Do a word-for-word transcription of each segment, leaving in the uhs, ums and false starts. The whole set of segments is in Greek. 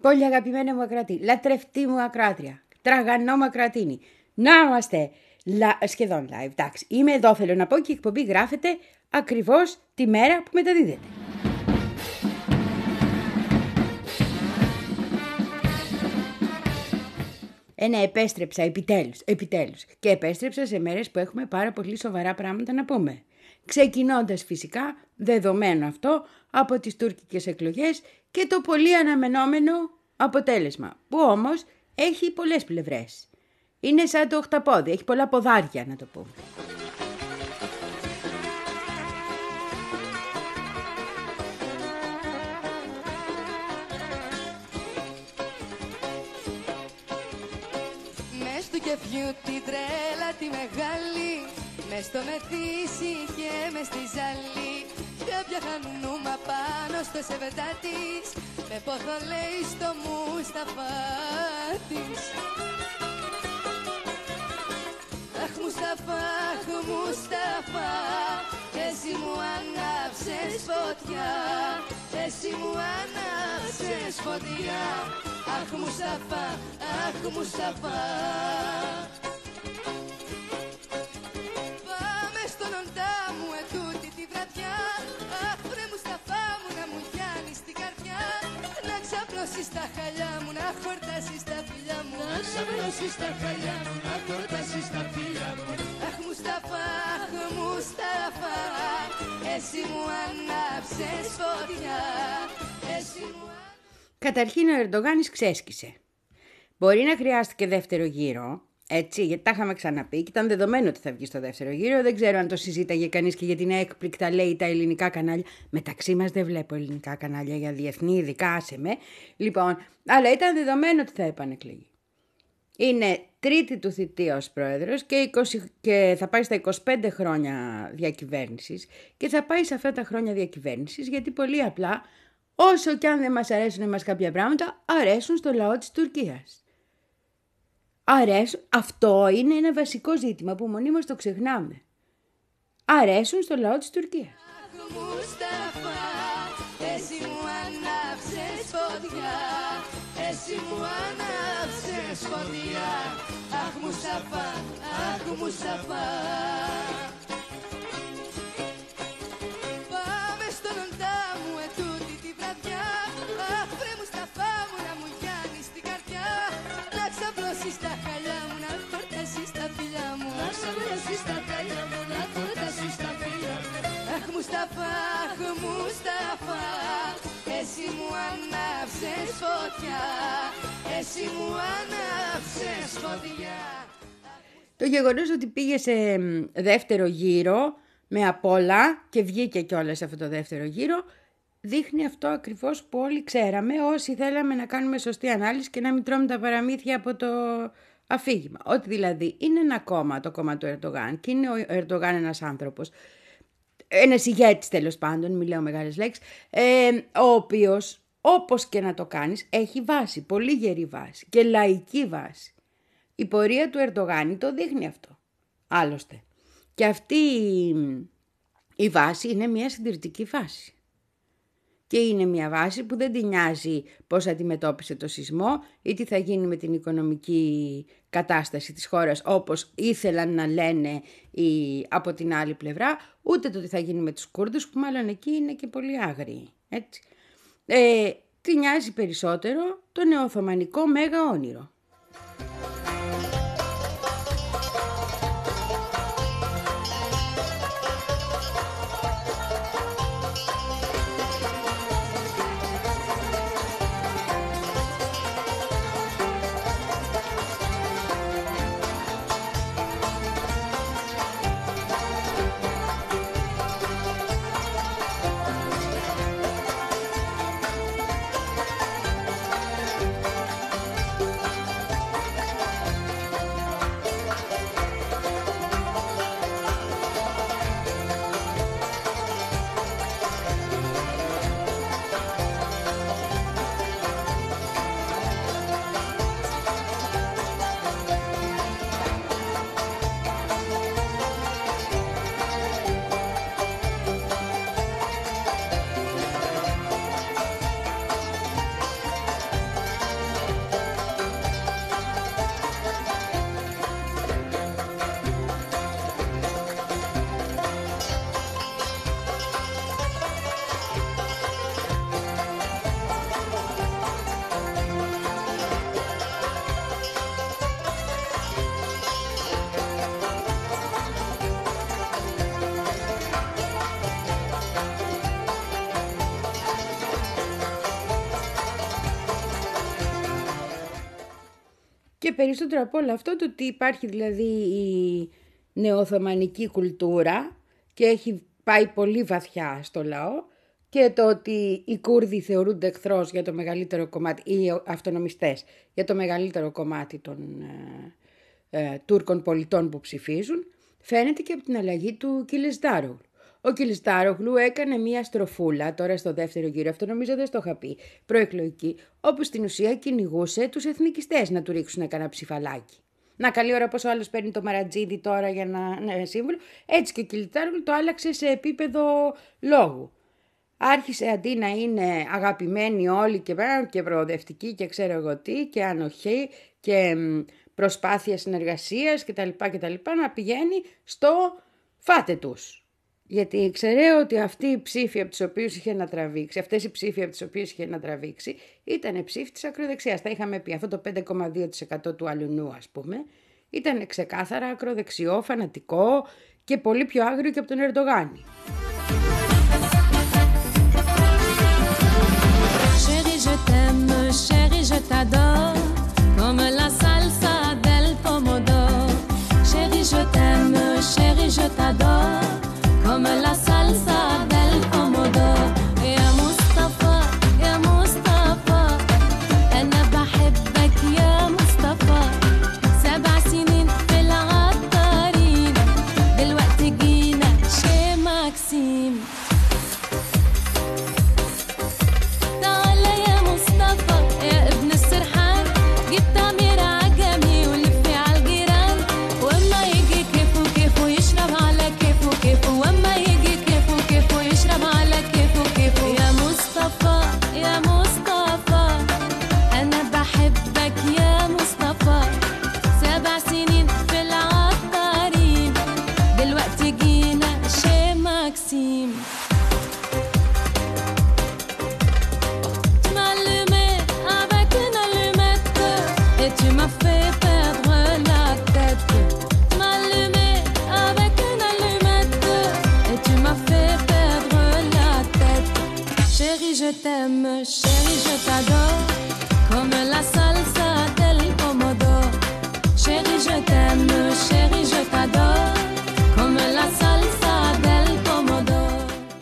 Πολύ αγαπημένα μου ακροατή, λατρευτή μου ακροάτρια, τραγανό μου ακροατίνη. Να είμαστε λα... σχεδόν live. Εντάξει, είμαι εδώ, θέλω να πω, και η εκπομπή γράφεται ακριβώς τη μέρα που μεταδίδεται. Ε, ναι, επέστρεψα επιτέλους, επιτέλους. Και επέστρεψα σε μέρες που έχουμε πάρα πολύ σοβαρά πράγματα να πούμε. Ξεκινώντας φυσικά, δεδομένο αυτό, από τις τουρκικές εκλογές και το πολύ αναμενόμενο αποτέλεσμα, που όμως έχει πολλές πλευρές. Είναι σαν το οχταπόδι, έχει πολλά ποδάρια να το πούμε. Μες του κεφιού την τρέλα τη μεγάλη, μες στο μεθύσι και μες στη ζαλή, κάποια χανούμα πάνω στο σεβεντά της, με πόθο λέει στο Μουσταφά της. Αχ Μουσταφά, αχ Μουσταφά, εσύ μου ανάψες φωτιά, εσύ μου ανάψες φωτιά. Αχ Μουσταφά, αχ Μουσταφά. Πάμε στον οντά μου ετούτη τη βραδιά, αχ βρε Μουσταφά μου να μου γιάνεις την καρδιά, να ξαπλώσεις τα χαλιά μου, να χορτάσεις τα φιλιά μου, να ξαπλώσεις τα χαλιά μου, να χορτάσεις τα φιλιά μου. Αχ Μουσταφά, αχ Μουσταφά, εσύ μου ανάψες φωτιά, εσύ μου. Καταρχήν ο Ερντογάνης ξέσκησε. Μπορεί να χρειάστηκε δεύτερο γύρο, έτσι, γιατί τα είχαμε ξαναπεί και ήταν δεδομένο ότι θα βγει στο δεύτερο γύρο. Δεν ξέρω αν το συζήταγε κανείς και γιατί είναι έκπληκτα, λέει, τα ελληνικά κανάλια. Μεταξύ μας δεν βλέπω ελληνικά κανάλια για διεθνή, ειδικά άσε με. Λοιπόν, αλλά ήταν δεδομένο ότι θα επανεκλεγεί. Είναι τρίτη του θητεία ως πρόεδρος και, είκοσι, και θα πάει στα είκοσι πέντε χρόνια διακυβέρνησης και θα πάει σε αυτά τα χρόνια διακυβέρνησης γιατί πολύ απλά, όσο κι αν δεν μας αρέσουν εμάς κάποια πράγματα, αρέσουν στο λαό της Τουρκίας. Αρέσουν, αυτό είναι ένα βασικό ζήτημα που μονίμως το ξεχνάμε. Αρέσουν στο λαό της Τουρκίας. Αχ Μουσταφά, εσύ μου ανάψες φωτιά, εσύ μου ανάψες φωτιά. Αχ Μουσταφά, αχ Μουσταφά. Πάμε στον οντά μου ετούτη τη βραδιά, αχ βρε Μουσταφά μου να μου γιάνεις την καρδιά, να ξαπλώσεις τα χαλιά μου, να χορτάσεις τα φιλιά μου, να ξαπλώσεις τα χαλιά μου, να χορτάσεις τα φιλιά μου. Αχ Μουσταφά, αχ Μουσταφά, εσύ μου ανάψες φωτιά, εσύ μου ανάψες φωτιά. Το γεγονός ότι πήγε σε δεύτερο γύρο με απ' όλα και βγήκε κιόλας σε αυτό το δεύτερο γύρο, δείχνει αυτό ακριβώς που όλοι ξέραμε όσοι θέλαμε να κάνουμε σωστή ανάλυση και να μην τρώμε τα παραμύθια από το αφήγημα. Ότι δηλαδή είναι ένα κόμμα, το κόμμα του Ερντογάν, και είναι ο Ερντογάν ένας άνθρωπος, ένας ηγέτης τέλος πάντων, μην λέω μεγάλες λέξεις, ε, ο οποίος όπως και να το κάνεις έχει βάση, πολύ γερή βάση και λαϊκή βάση. Η πορεία του Ερντογάν το δείχνει αυτό, άλλωστε. Και αυτή η βάση είναι μια συντηρητική βάση. Και είναι μια βάση που δεν την νοιάζει πώς αντιμετώπισε το σεισμό ή τι θα γίνει με την οικονομική κατάσταση της χώρας όπως ήθελαν να λένε οι, από την άλλη πλευρά, ούτε το τι θα γίνει με τους Κούρδους που μάλλον εκεί είναι και πολύ άγριοι. Έτσι. Ε, την νοιάζει περισσότερο το νεοοθωμανικό μέγα όνειρο. και περισσότερο από όλο αυτό το ότι υπάρχει δηλαδή η νεοοθωμανική κουλτούρα και έχει πάει πολύ βαθιά στο λαό και το ότι οι Κούρδοι θεωρούνται εχθρός για το μεγαλύτερο κομμάτι, ή αυτονομιστές για το μεγαλύτερο κομμάτι των ε, ε, Τούρκων πολιτών που ψηφίζουν, φαίνεται και από την αλλαγή του Κιλισδάρογλου. Ο Κιλισδάρογλου έκανε μία στροφούλα τώρα στο δεύτερο γύρο, αυτό νομίζω δεν το είχα πει, προεκλογική, όπου στην ουσία κυνηγούσε τους εθνικιστές να του ρίξουν κανένα ψηφαλάκι. Να, καλή ώρα πως ο άλλος παίρνει το Μαρατζίδι τώρα για να ναι, σύμβολο. Έτσι και ο Κιλισδάρογλου το άλλαξε σε επίπεδο λόγου. Άρχισε αντί να είναι αγαπημένοι όλοι και, και προοδευτικοί και ξέρω εγώ τι και ανοχή και προσπάθεια συνεργασίας κτλ. κτλ να πηγαίνει στο φάτε τους. Γιατί ξέρω ότι αυτοί οι ψήφοι από τους οποίους είχε να τραβήξει, αυτές οι ψήφοι από τις οποίες είχε να τραβήξει, ήταν ψήφοι της ακροδεξιάς. Τα είχαμε πει, αυτό το πέντε κόμμα δύο τοις εκατό του αλουνού ας πούμε, ήταν ξεκάθαρα ακροδεξιό, φανατικό και πολύ πιο άγριο και από τον Ερντογάνη. Chérie, je t'aime, chérie, je t'adore, comme la salsa del pomodoro. Chérie, je t'aime, chérie, je t'adore, comme la salsa del pomodoro. يا مصطفى يا مصطفى أنا بحبك يا مصطفى. سبع سنين في العطارين دلوقتي جينا شي ماكسيم. Je t'aime, chérie, je t'adore, comme la salsa del pomodoro. Chérie, je t'aime, chérie, je t'adore, comme la salsa del pomodoro.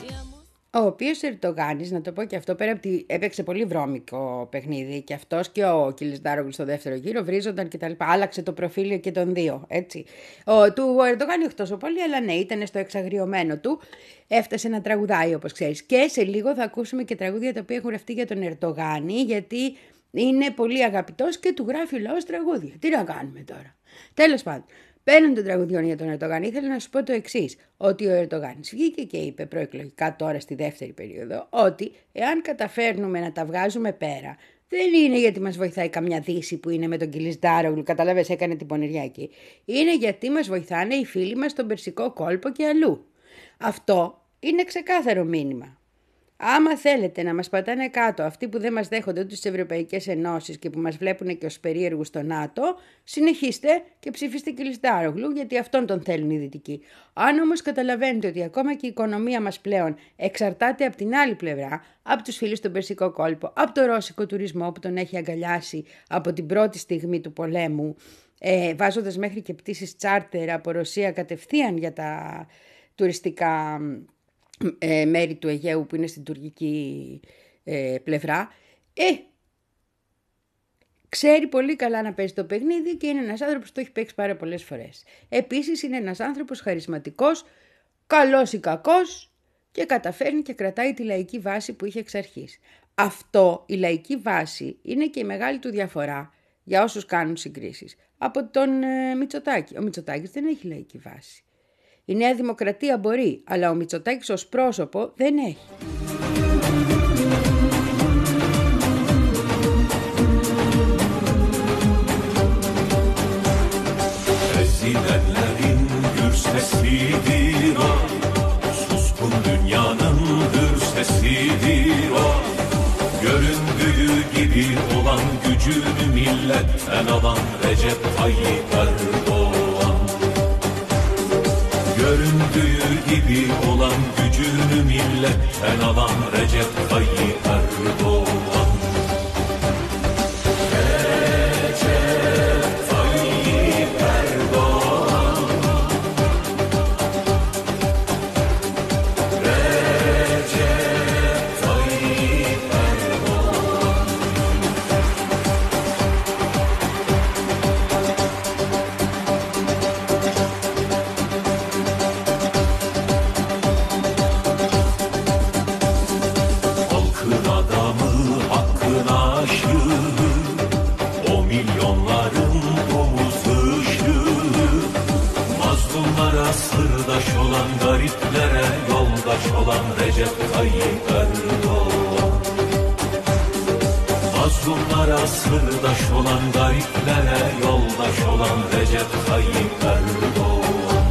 Ο οποίος Ερντογάνης, να το πω και αυτό, πέρα από ότι έπαιξε πολύ βρώμικο παιχνίδι και αυτός και ο Κιλισδάρογλου στο δεύτερο γύρο βρίζονταν και τα λοιπά. Άλλαξε το προφίλιο και των δύο, έτσι. Ο, του ο Ερντογάνη όχι τόσο πολύ, αλλά ναι, ήταν στο εξαγριωμένο του. Έφτασε να τραγουδάει όπως ξέρεις. Και σε λίγο θα ακούσουμε και τραγούδια τα οποία έχουν γραφτεί για τον Ερντογάνη, γιατί είναι πολύ αγαπητός και του γράφει ο λαός τραγούδια. Τι να κάνουμε τώρα. Τέλος πάντων. Πέραν των τραγουδιών για τον Ερντογάνη, ήθελα να σου πω το εξής, ότι ο Ερντογάνης βγήκε και είπε προεκλογικά τώρα στη δεύτερη περίοδο, ότι εάν καταφέρνουμε να τα βγάζουμε πέρα, δεν είναι γιατί μας βοηθάει καμιά δύση που είναι με τον Κιλισδάρογλου, καταλάβες, έκανε την πονηριά εκεί. Είναι γιατί μας βοηθάνε οι φίλοι μας στον Περσικό κόλπο και αλλού. Αυτό είναι ξεκάθαρο μήνυμα. Άμα θέλετε να μας πατάνε κάτω αυτοί που δεν μας δέχονται ούτε στις Ευρωπαϊκές Ενώσεις και που μας βλέπουν και ως περίεργους στο ΝΑΤΟ, συνεχίστε και ψηφίστε Κιλισδάρογλου, γιατί αυτόν τον θέλουν οι Δυτικοί. Αν όμως καταλαβαίνετε ότι ακόμα και η οικονομία μας πλέον εξαρτάται από την άλλη πλευρά, από τους φίλους στον Περσικό κόλπο, από το ρώσικο τουρισμό που τον έχει αγκαλιάσει από την πρώτη στιγμή του πολέμου, ε, βάζοντας μέχρι και πτήσεις τσάρτερ από Ρωσία κατευθείαν για τα τουριστικά Ε, μέρη του Αιγαίου που είναι στην τουρκική ε, πλευρά, ε, ξέρει πολύ καλά να παίζει το παιχνίδι και είναι ένας άνθρωπος που το έχει παίξει πάρα πολλές φορές. Επίσης είναι ένας άνθρωπος χαρισματικός, καλός ή κακός, και καταφέρνει και κρατάει τη λαϊκή βάση που είχε εξ αρχής. Αυτό, η λαϊκή βάση, είναι και η μεγάλη του διαφορά για όσους κάνουν συγκρίσεις από τον ε, Μητσοτάκη. Ο Μητσοτάκης δεν έχει λαϊκή βάση. Η Νέα Δημοκρατία μπορεί, αλλά ο Μητσοτάκης ως πρόσωπο δεν έχει. Ezilenlerin gür sesidir o, suskun dünyanın hür sesidir o. Göründüğü gibi olan gücünü milletten alan Recep Tayyip Erdoğan. Göründüğü gibi olan gücünü milletten alan Recep Tayyip Erdoğan. Recep yoldaş olan Recep Tayyip Erdoğan. Mazlumlara sırdaş olan, gariplere yoldaş olan Recep Tayyip Erdoğan.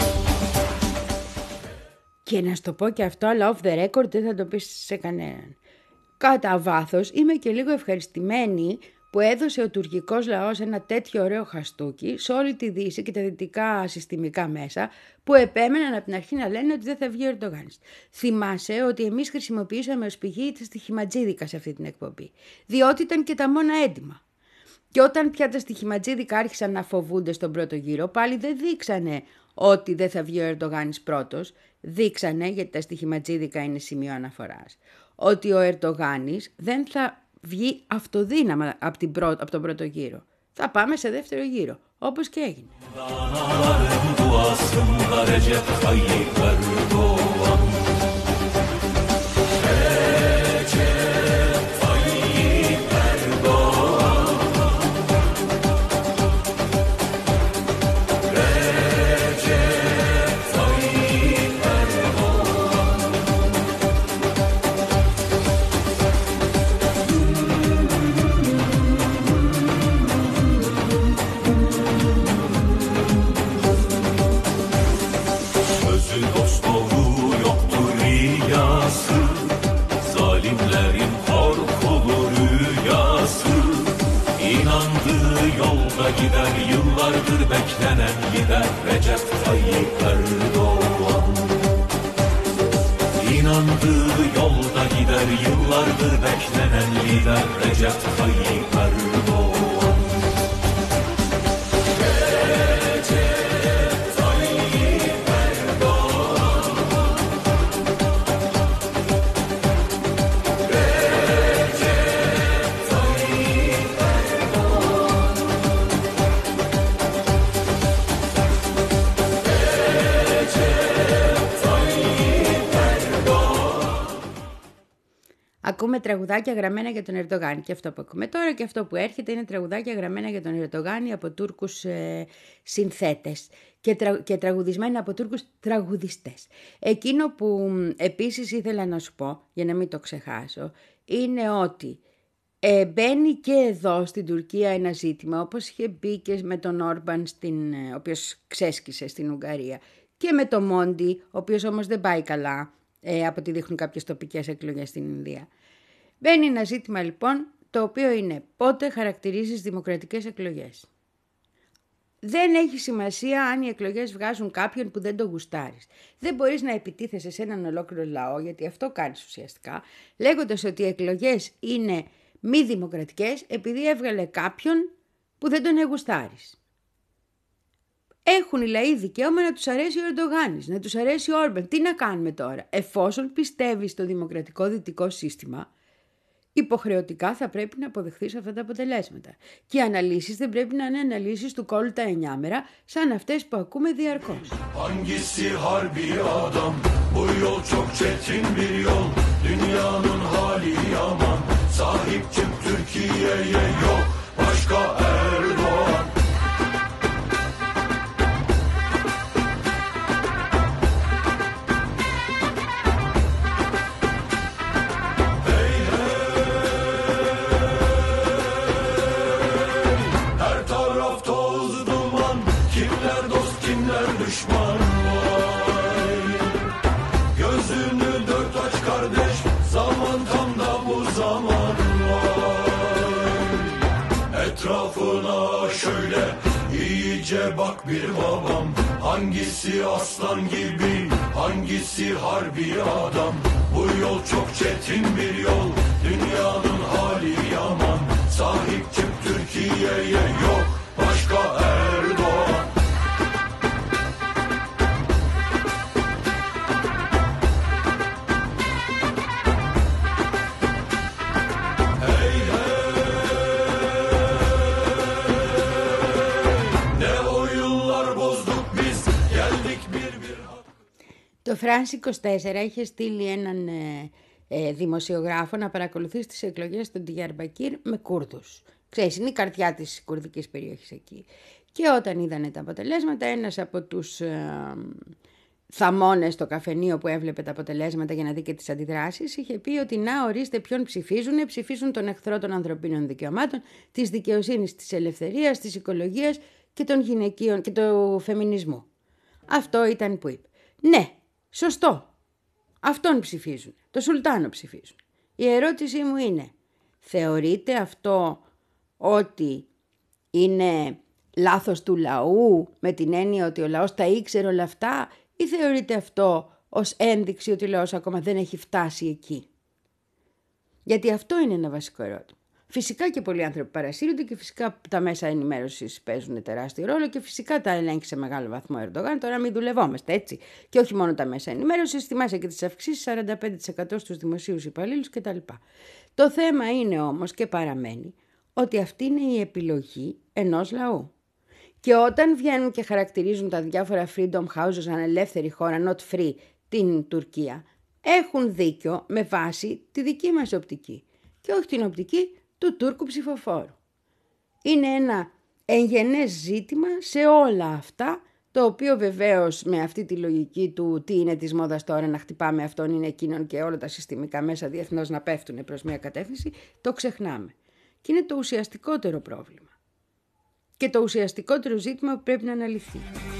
Και να σου το πω και αυτό, αλλά off the record δεν θα το πεις σε κανέναν. Κατά βάθος είμαι και λίγο ευχαριστημένη που έδωσε ο τουρκικός λαός ένα τέτοιο ωραίο χαστούκι σε όλη τη Δύση και τα δυτικά συστημικά μέσα που επέμεναν από την αρχή να λένε ότι δεν θα βγει ο Ερντογάνης. Θυμάσαι ότι εμείς χρησιμοποιήσαμε ως πηγή τα στοιχηματζίδικα σε αυτή την εκπομπή, διότι ήταν και τα μόνα έντιμα. Και όταν πια τα στοιχηματζίδικα άρχισαν να φοβούνται στον πρώτο γύρο, πάλι δεν δείξανε ότι δεν θα βγει ο Ερντογάνης πρώτος, δείξανε, γιατί τα στοιχηματζίδικα είναι σημείο αναφοράς, ότι ο Ερντογάνης δεν θα βγει αυτοδύναμα από, την πρώτο, από τον πρώτο γύρο. Θα πάμε σε δεύτερο γύρο, όπως και έγινε. Gider yıllardır beklenen lider Recep Tayyip Erdoğan. İnandığı yolda gider yıllardır beklenen lider Recep Tayyip Erdoğan. Ακούμε τραγουδάκια γραμμένα για τον Ερντογάν. Και αυτό που ακούμε τώρα και αυτό που έρχεται είναι τραγουδάκια γραμμένα για τον Ερντογάν από Τούρκους ε, συνθέτες και, τρα, και τραγουδισμένα από Τούρκους τραγουδιστές. Εκείνο που επίσης ήθελα να σου πω, για να μην το ξεχάσω, είναι ότι ε, μπαίνει και εδώ στην Τουρκία ένα ζήτημα, όπως είχε μπει και με τον Όρμπαν, στην, ο οποίος ξέσκησε στην Ουγγαρία, και με τον Μόντι, ο οποίος όμως δεν πάει καλά, Ε, από ό,τι δείχνουν κάποιες τοπικές εκλογές στην Ινδία. Μπαίνει ένα ζήτημα λοιπόν, το οποίο είναι πότε χαρακτηρίζεις δημοκρατικές εκλογές. Δεν έχει σημασία αν οι εκλογές βγάζουν κάποιον που δεν το γουστάρεις. Δεν μπορείς να επιτίθεσαι σε έναν ολόκληρο λαό, γιατί αυτό κάνεις ουσιαστικά, λέγοντας ότι οι εκλογές είναι μη δημοκρατικές επειδή έβγαλε κάποιον που δεν τον εγουστάρεις. Έχουν οι λαοί δικαίωμα να τους αρέσει ο Ερντογάνης, να τους αρέσει ο Όρμπαν. Τι να κάνουμε τώρα? Εφόσον πιστεύεις στο δημοκρατικό δυτικό σύστημα, υποχρεωτικά θα πρέπει να αποδεχθείς αυτά τα αποτελέσματα. Και οι αναλύσεις δεν πρέπει να είναι αναλύσεις του κόλλου τα εννιά μέρα, σαν αυτές που ακούμε διαρκώς. Etrafına şöyle iyice bak bir babam. Hangisi aslan gibi, hangisi harbi adam. Bu yol çok çetin bir yol, dünyanın hali yaman. Sahip çık Türkiye'ye, yok başka Erdoğan. Το France είκοσι τέσσερα είχε στείλει έναν ε, ε, δημοσιογράφο να παρακολουθήσει τις εκλογές στον Ντιγιαρμπακύρ με Κούρδους. Ξέρεις, είναι η καρδιά της κουρδικής περιοχής εκεί. Και όταν είδανε τα αποτελέσματα, ένας από τους ε, θαμώνες στο καφενείο που έβλεπε τα αποτελέσματα για να δει και τις αντιδράσεις, είχε πει ότι να ορίστε ποιον ψηφίζουν, ψηφίζουν τον εχθρό των ανθρωπίνων δικαιωμάτων, της δικαιοσύνης, της ελευθερίας, της οικολογίας και των γυναικείων και του φεμινισμού. Αυτό ήταν που είπε. Ναι, σωστό. Αυτόν ψηφίζουν. Το Σουλτάνο ψηφίζουν. Η ερώτησή μου είναι, θεωρείτε αυτό ότι είναι λάθος του λαού, με την έννοια ότι ο λαός τα ήξερε όλα αυτά, ή θεωρείτε αυτό ως ένδειξη ότι ο λαός ακόμα δεν έχει φτάσει εκεί? Γιατί αυτό είναι ένα βασικό ερώτημα. Φυσικά και πολλοί άνθρωποι παρασύρονται και φυσικά τα μέσα ενημέρωσης παίζουν τεράστιο ρόλο και φυσικά τα ελέγχει σε μεγάλο βαθμό ο Ερντογάν. Τώρα μην δουλευόμαστε έτσι. Και όχι μόνο τα μέσα ενημέρωσης, θυμάσαι και τις αυξήσεις σαράντα πέντε τοις εκατό στους δημοσίους υπαλλήλους κτλ. Το θέμα είναι όμως και παραμένει ότι αυτή είναι η επιλογή ενός λαού. Και όταν βγαίνουν και χαρακτηρίζουν τα διάφορα freedom houses σαν ελεύθερη χώρα, not free, την Τουρκία, έχουν δίκιο με βάση τη δική μας οπτική και όχι την οπτική του Τούρκου ψηφοφόρου. Είναι ένα εγγενές ζήτημα σε όλα αυτά, το οποίο βεβαίως με αυτή τη λογική του τι είναι της μόδας τώρα να χτυπάμε αυτόν είναι εκείνον και όλα τα συστημικά μέσα διεθνώς να πέφτουν προς μια κατεύθυνση, το ξεχνάμε. Και είναι το ουσιαστικότερο πρόβλημα. Και το ουσιαστικότερο ζήτημα που πρέπει να αναλυθεί.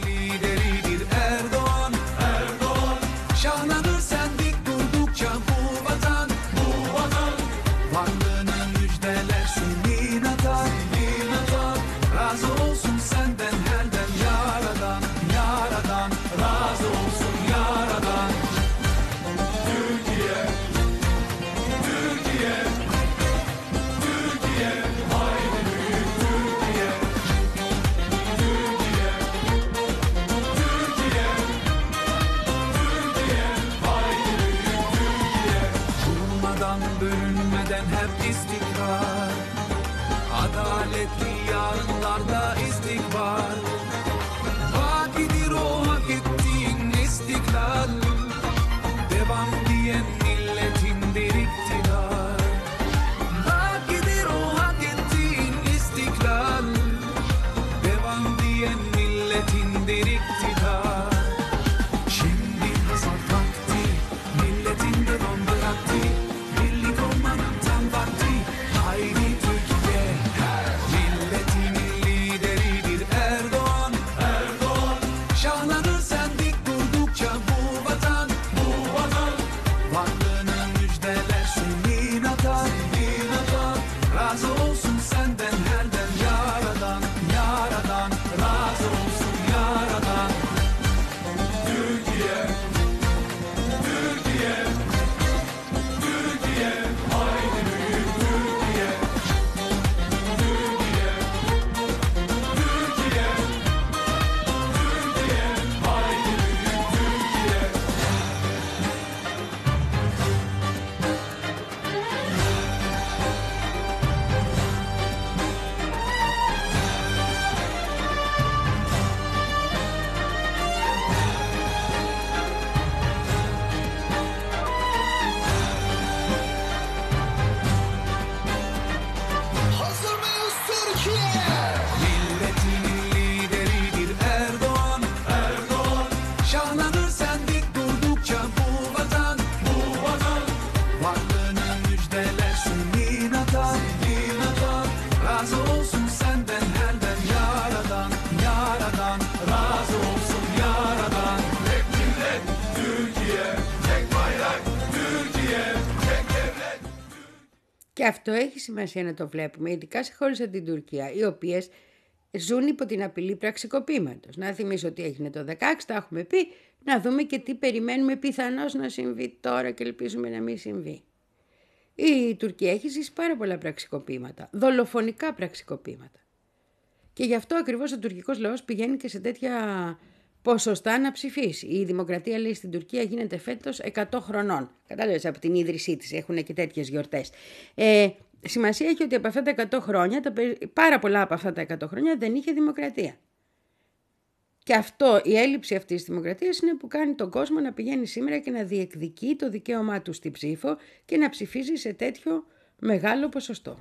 Adaletli yarınlarda istikbal, vakidir o hak ettiğin istiklal, devam diyen milletindir iktidar. Vakidir o hak ettiğin istiklal, devam diyen milletindir iktidar. Şimdi hasat vakti, milletin devam vakti, birlik olmanın tam vakti. Haydi Türkiye, milletin lideridir Erdoğan, Erdoğan. Şahlanır sen dik durdukça bu vatan, bu vatan. Varlığına müjdeler senin atan, senin atan. Razı olsun senden her dem yaradan, yaradan. Razı olsun yaradan. Türkiye, Türkiye, Türkiye. Haydi büyük Türkiye. Türkiye, Türkiye, Türkiye. Haydi büyük Türkiye. Hazır mıyız Türkiye? Milletin lideridir Erdoğan, Erdoğan. Şahlanır sen dik durdukça bu vatan, bu vatan. Varlığına müjdeler senin atan, senin atan. Razı olsun senden her dem yaradan, yaradan. Razı olsun yaradan. Tek millet Türkiye, tek bayrak Türkiye, tek devlet. Και αυτό έχει σημασία να το βλέπουμε, ειδικά σε χώρες σαν την Τουρκία, οι οποίες ζουν υπό την απειλή πραξικοπήματος. Να θυμίσω ότι έγινε το δεκαέξι, τα έχουμε πει, να δούμε και τι περιμένουμε πιθανώς να συμβεί τώρα και ελπίζουμε να μην συμβεί. Η Τουρκία έχει ζήσει πάρα πολλά πραξικοπήματα, δολοφονικά πραξικοπήματα. Και γι' αυτό ακριβώς ο τουρκικός λαός πηγαίνει και σε τέτοια ποσοστά να ψηφίσει. Η δημοκρατία, λέει, στην Τουρκία γίνεται φέτος εκατό χρονών. Κατάλαβες, από την ίδρυσή της, έχουν και τέτοιες γιορτές. Ε, σημασία έχει ότι από αυτά τα εκατό χρόνια, τα, πάρα πολλά από αυτά τα εκατό χρόνια δεν είχε δημοκρατία. Και αυτό, η έλλειψη αυτής της δημοκρατίας είναι που κάνει τον κόσμο να πηγαίνει σήμερα και να διεκδικεί το δικαίωμά του στη ψήφο και να ψηφίζει σε τέτοιο μεγάλο ποσοστό.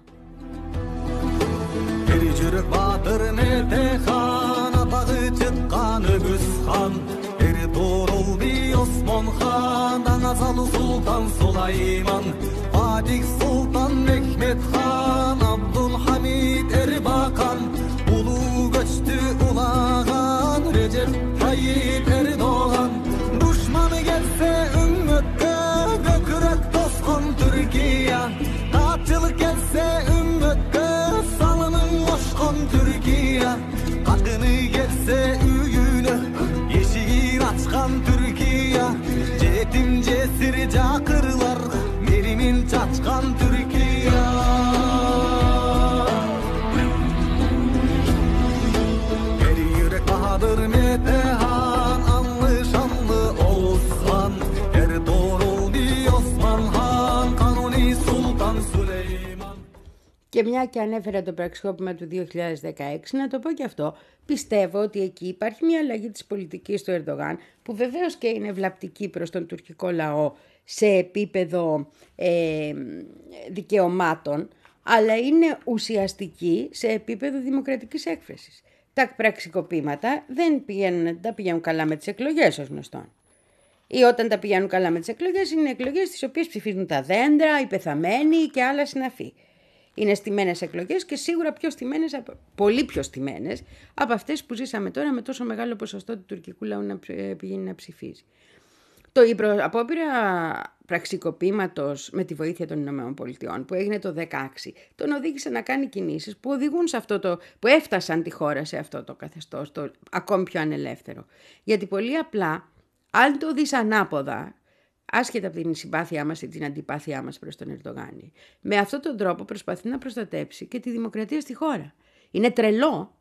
Erjür batır ne te xan, apağı çıqqan ögüz xan, er doğrul Osman Han, Anazalı Sultan Süleyman, Fatih Sultan Mehmet Han, Abdülhamid Erbakan, Ulu göçtü ulağan, Recep Tayyip Erdoğan. Düşmanı gelse ümmette, dökürek toskan Türkiye. Kaçılık gelse ümmette, salının boşkan Türkiye. Kadını gelse üyüne, yeşil açkan Türkiye. Cetim cesir cakırlar, merimin çaçkan Türkiye. Her yürek bahadır Metehan, anlı şanlı Oğuzhan. Her doğrul bir Osman Han, Kanuni Sultan Süleyman. Και μια και ανέφερα το πραξικόπημα του δύο χιλιάδες δεκαέξι, να το πω και αυτό. Πιστεύω ότι εκεί υπάρχει μια αλλαγή της πολιτικής του Ερντογάν, που βεβαίως και είναι βλαπτική προς τον τουρκικό λαό σε επίπεδο ε, δικαιωμάτων, αλλά είναι ουσιαστική σε επίπεδο δημοκρατικής έκφρασης. Τα πραξικοπήματα δεν πηγαίνουν, τα πηγαίνουν καλά με τις εκλογές, ως γνωστόν. Ή όταν τα πηγαίνουν καλά με τις εκλογές, είναι εκλογές τις οποίες ψηφίζουν τα δέντρα, οι πεθαμένοι και άλλα συναφή. Είναι στημένες εκλογές και σίγουρα πιο στημένες, πολύ πιο στημένες από αυτές που ζήσαμε τώρα με τόσο μεγάλο ποσοστό του τουρκικού λαού να πηγαίνει να ψηφίζει. Το απόπειρα πραξικοπήματος με τη βοήθεια των ΗΠΑ που έγινε το δεκαέξι τον οδήγησε να κάνει κινήσεις που οδηγούν σε αυτό το, που έφτασαν τη χώρα σε αυτό το καθεστώς, το ακόμη πιο ανελεύθερο. Γιατί πολύ απλά, αν το δεις ανάποδα, άσχετα από την συμπάθειά μας ή την αντιπάθειά μας προς τον Ερντογάν, με αυτόν τον τρόπο προσπαθεί να προστατέψει και τη δημοκρατία στη χώρα. Είναι τρελό,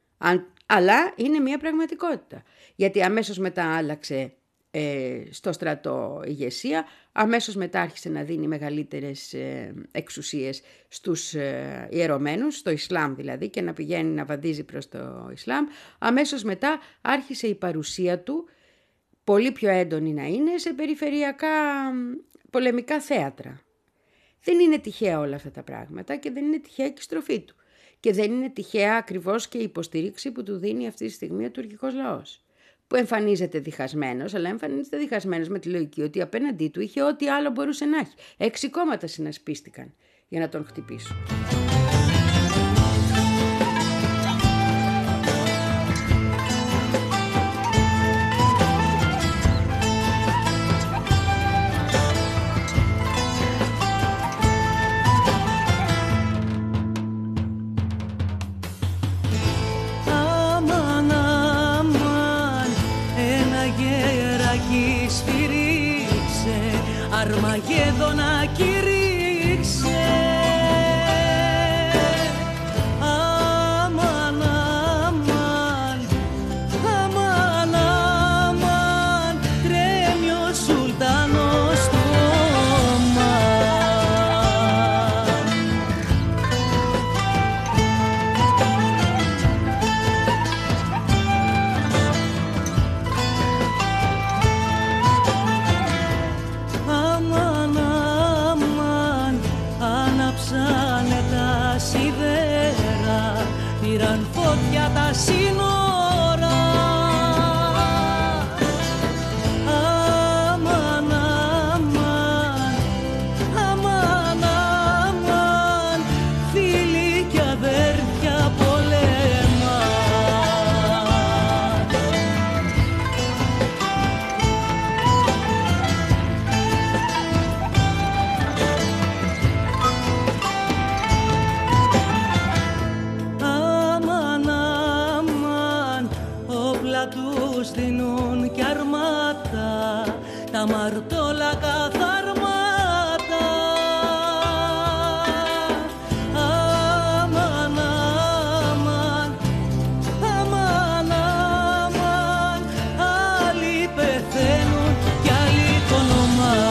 αλλά είναι μια πραγματικότητα. Γιατί αμέσως μετά άλλαξε ε, στο στρατό ηγεσία, αμέσως μετά άρχισε να δίνει μεγαλύτερες ε, εξουσίες στους ε, ιερωμένους, στο Ισλάμ δηλαδή, και να πηγαίνει να βαδίζει προς το Ισλάμ. Αμέσως μετά άρχισε η παρουσία του πολύ πιο έντονη να είναι σε περιφερειακά πολεμικά θέατρα. Δεν είναι τυχαία όλα αυτά τα πράγματα και δεν είναι τυχαία και η στροφή του. Και δεν είναι τυχαία ακριβώς και η υποστήριξη που του δίνει αυτή τη στιγμή ο τουρκικός λαός. Που εμφανίζεται διχασμένος, αλλά εμφανίζεται διχασμένος με τη λογική ότι απέναντί του είχε ό,τι άλλο μπορούσε να έχει. Έξι κόμματα συνασπίστηκαν για να τον χτυπήσουν. Αρμαγέδωνα κηρύξε. Αμάν, αμάν, αμάν, αμάν, τρέμει ο Σουλτάνος στο πήραν φωτιά τα σύνορα. Αμάν, αμάν, αμάν, αμάν, φίλοι κι αδέρφια πολέμαν. Τους δίνουν κι αρμάτα, τα μαρτώλα καθαρμάτα. Αμάν, αμάν, αμάν, αμάν, άλλοι πεθαίνουν κι άλλοι κονομάν.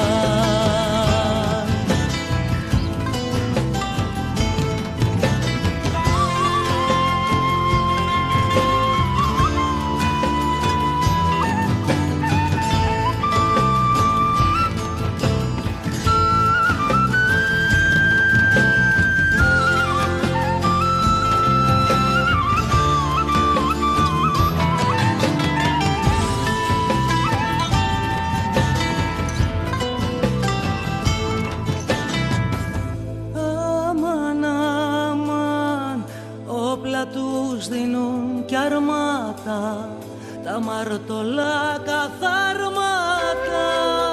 αμαρτωλά καθάρματα.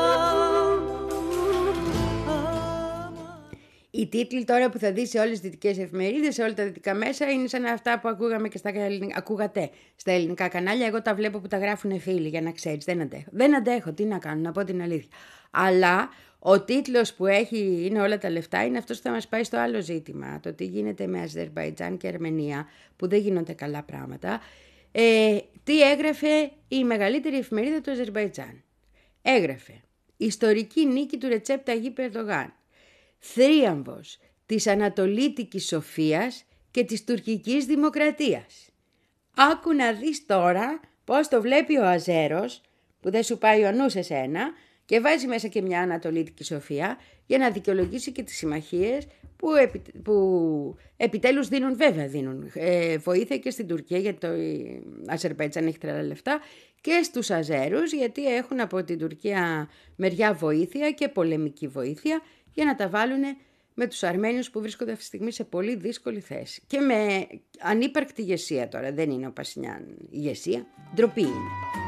Οι τίτλοι τώρα που θα δεις σε όλες τις δυτικές εφημερίδες, σε όλα τα δυτικά μέσα, είναι σαν αυτά που ακούγαμε και στα ελληνικά, ακούγατε στα ελληνικά κανάλια. Εγώ τα βλέπω που τα γράφουν φίλοι, για να ξέρεις. Δεν αντέχω. Δεν αντέχω, τι να κάνω, να πω την αλήθεια. Αλλά ο τίτλος που έχει είναι όλα τα λεφτά είναι αυτός που θα μας πάει στο άλλο ζήτημα. Το τι γίνεται με Αζερμπαϊτζάν και Αρμενία, που δεν γίνονται καλά πράγματα. Ε, τι έγραφε η μεγαλύτερη εφημερίδα του Αζερμπαϊτζάν. Έγραφε ιστορική νίκη του Ρετσέπ Ταγίπ Ερντογάν. Θρίαμβος της Ανατολίτικης Σοφίας και της Τουρκικής Δημοκρατίας. Άκου να δεις τώρα πώς το βλέπει ο Αζέρος, που δεν σου πάει ο νους εσένα, και βάζει μέσα και μια Ανατολίτικη Σοφία για να δικαιολογήσει και τις συμμαχίες που, επι, που επιτέλους δίνουν, βέβαια δίνουν ε, βοήθεια και στην Τουρκία, γιατί το Αζερμπαϊτζάν έχει τρελά λεφτά, και στους Αζέρους, γιατί έχουν από την Τουρκία μεριά βοήθεια και πολεμική βοήθεια, για να τα βάλουν με τους Αρμένιους που βρίσκονται αυτή τη στιγμή σε πολύ δύσκολη θέση. Και με ανύπαρκτη ηγεσία τώρα, δεν είναι ο Πασινιάν ηγεσία, ντροπή είναι.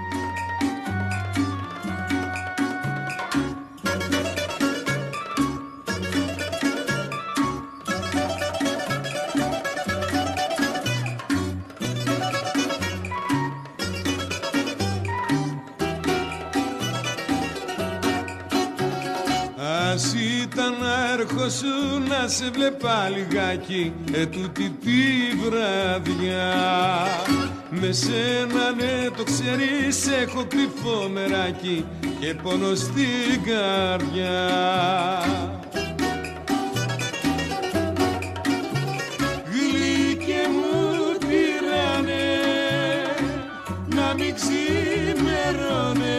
Ας ήταν να έρχοσου να σε βλέπα λιγάκι ετούτη τη βραδιά. Με σένα ναι το ξέρεις έχω κρυφό μεράκι και πόνο στην καρδιά. Γλυκέ μου τυράνε να μην ξημερώνε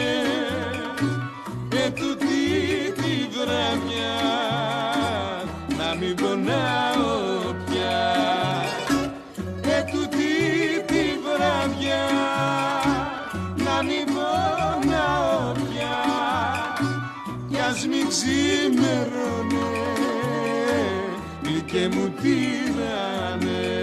ετούτη τη βραδιά, να μην πονάω πια. Ετούτη τη βραδιά, να μην πονάω πια. Κι ας μην ξημερώνε, γλυκέ μου τυράνε.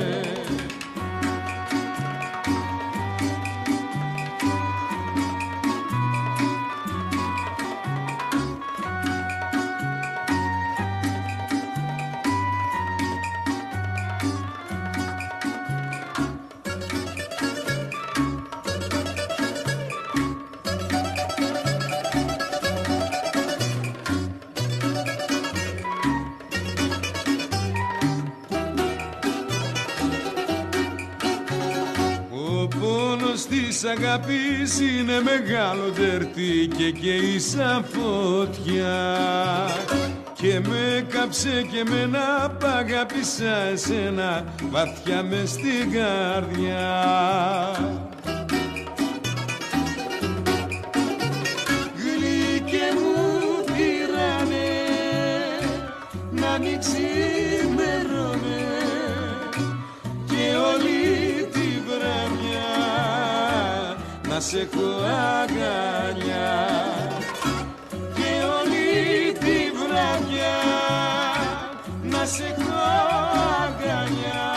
Της αγάπης είναι μεγάλο τερτί και καίει σαν φωτιά. Και με κάψε και εμένα π' αγάπησα εσένα βαθιά μες στην καρδιά. Γλυκέ μου τυράνε να μην ξημερώνε και όλη τη βραδιά να σε έχω αγκαλιά και όλη τη βραδιά να σε έχω αγκαλιά.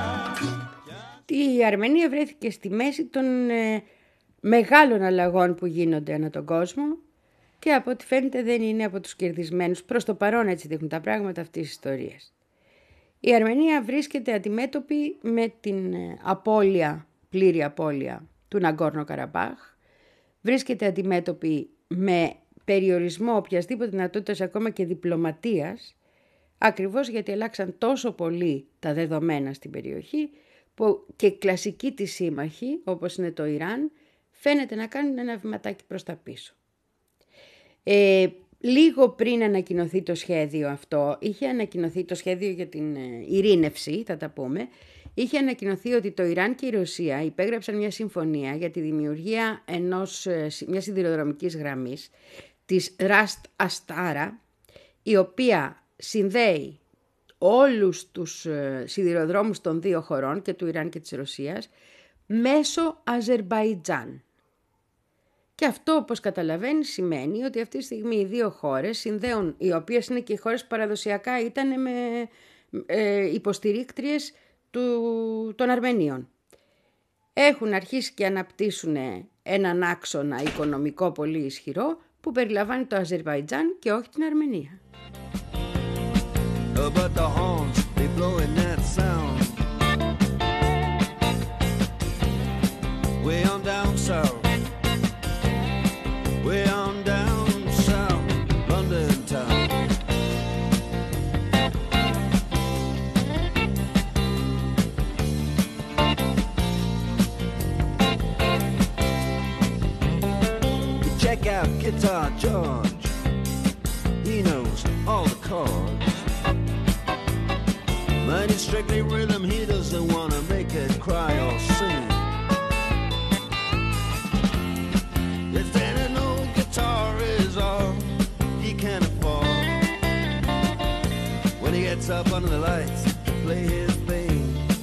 Η Αρμενία βρέθηκε στη μέση των ε, μεγάλων αλλαγών που γίνονται ανά τον κόσμο και από ό,τι φαίνεται δεν είναι από τους κερδισμένους. Προς το παρόν έτσι δείχνουν τα πράγματα αυτής της ιστορίας. Η Αρμενία βρίσκεται αντιμέτωπη με την απώλεια, πλήρη απώλεια του Ναγκόρνο Καραμπάχ. Βρίσκεται αντιμέτωπη με περιορισμό οποιασδήποτε δυνατότητας ακόμα και διπλωματίας, ακριβώς γιατί αλλάξαν τόσο πολύ τα δεδομένα στην περιοχή που και κλασικοί της σύμμαχοι, όπως είναι το Ιράν, φαίνεται να κάνουν ένα βηματάκι προς τα πίσω. Ε, λίγο πριν ανακοινωθεί το σχέδιο αυτό, είχε ανακοινωθεί το σχέδιο για την ειρήνευση, θα τα πούμε, είχε ανακοινωθεί ότι το Ιράν και η Ρωσία υπέγραψαν μια συμφωνία για τη δημιουργία ενός, μιας σιδηροδρομικής γραμμής, της Rast Astara, η οποία συνδέει όλους τους σιδηροδρόμους των δύο χωρών, και του Ιράν και της Ρωσίας, μέσω Αζερμπαϊτζάν. Και αυτό, όπως καταλαβαίνεις, σημαίνει ότι αυτή τη στιγμή οι δύο χώρες συνδέουν, οι οποίες είναι και οι χώρες που παραδοσιακά ήταν με ε, υποστηρίκτριες του, των Αρμενίων. έχουν αρχίσει και αναπτύσσουν έναν άξονα οικονομικό πολύ ισχυρό που περιλαμβάνει το Αζερβαϊτζάν και όχι την Αρμενία. Oh, but the horns, they blowing that sound way on down south, way on down south, London town. Check out Guitar George, he knows all the chords. Mine is strictly rhythm, he doesn't want to make it cry or sing. If then an old guitar is all he can afford, when he gets up under the lights to play his thing.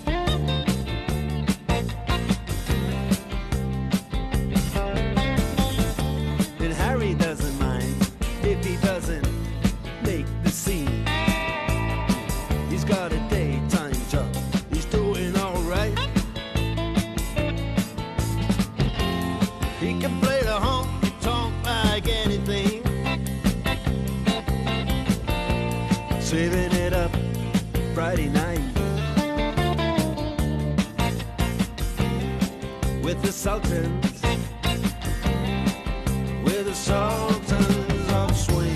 And Harry doesn't mind if he doesn't make the scene. He's got a daytime job, he's doing alright. He can play the honky-tonk like anything, saving it up Friday night with the Sultans, with the Sultans of Swing.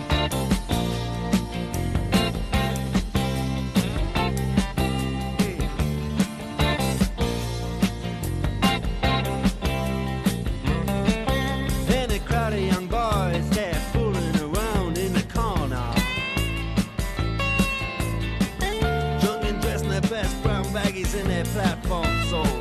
In their platform soul,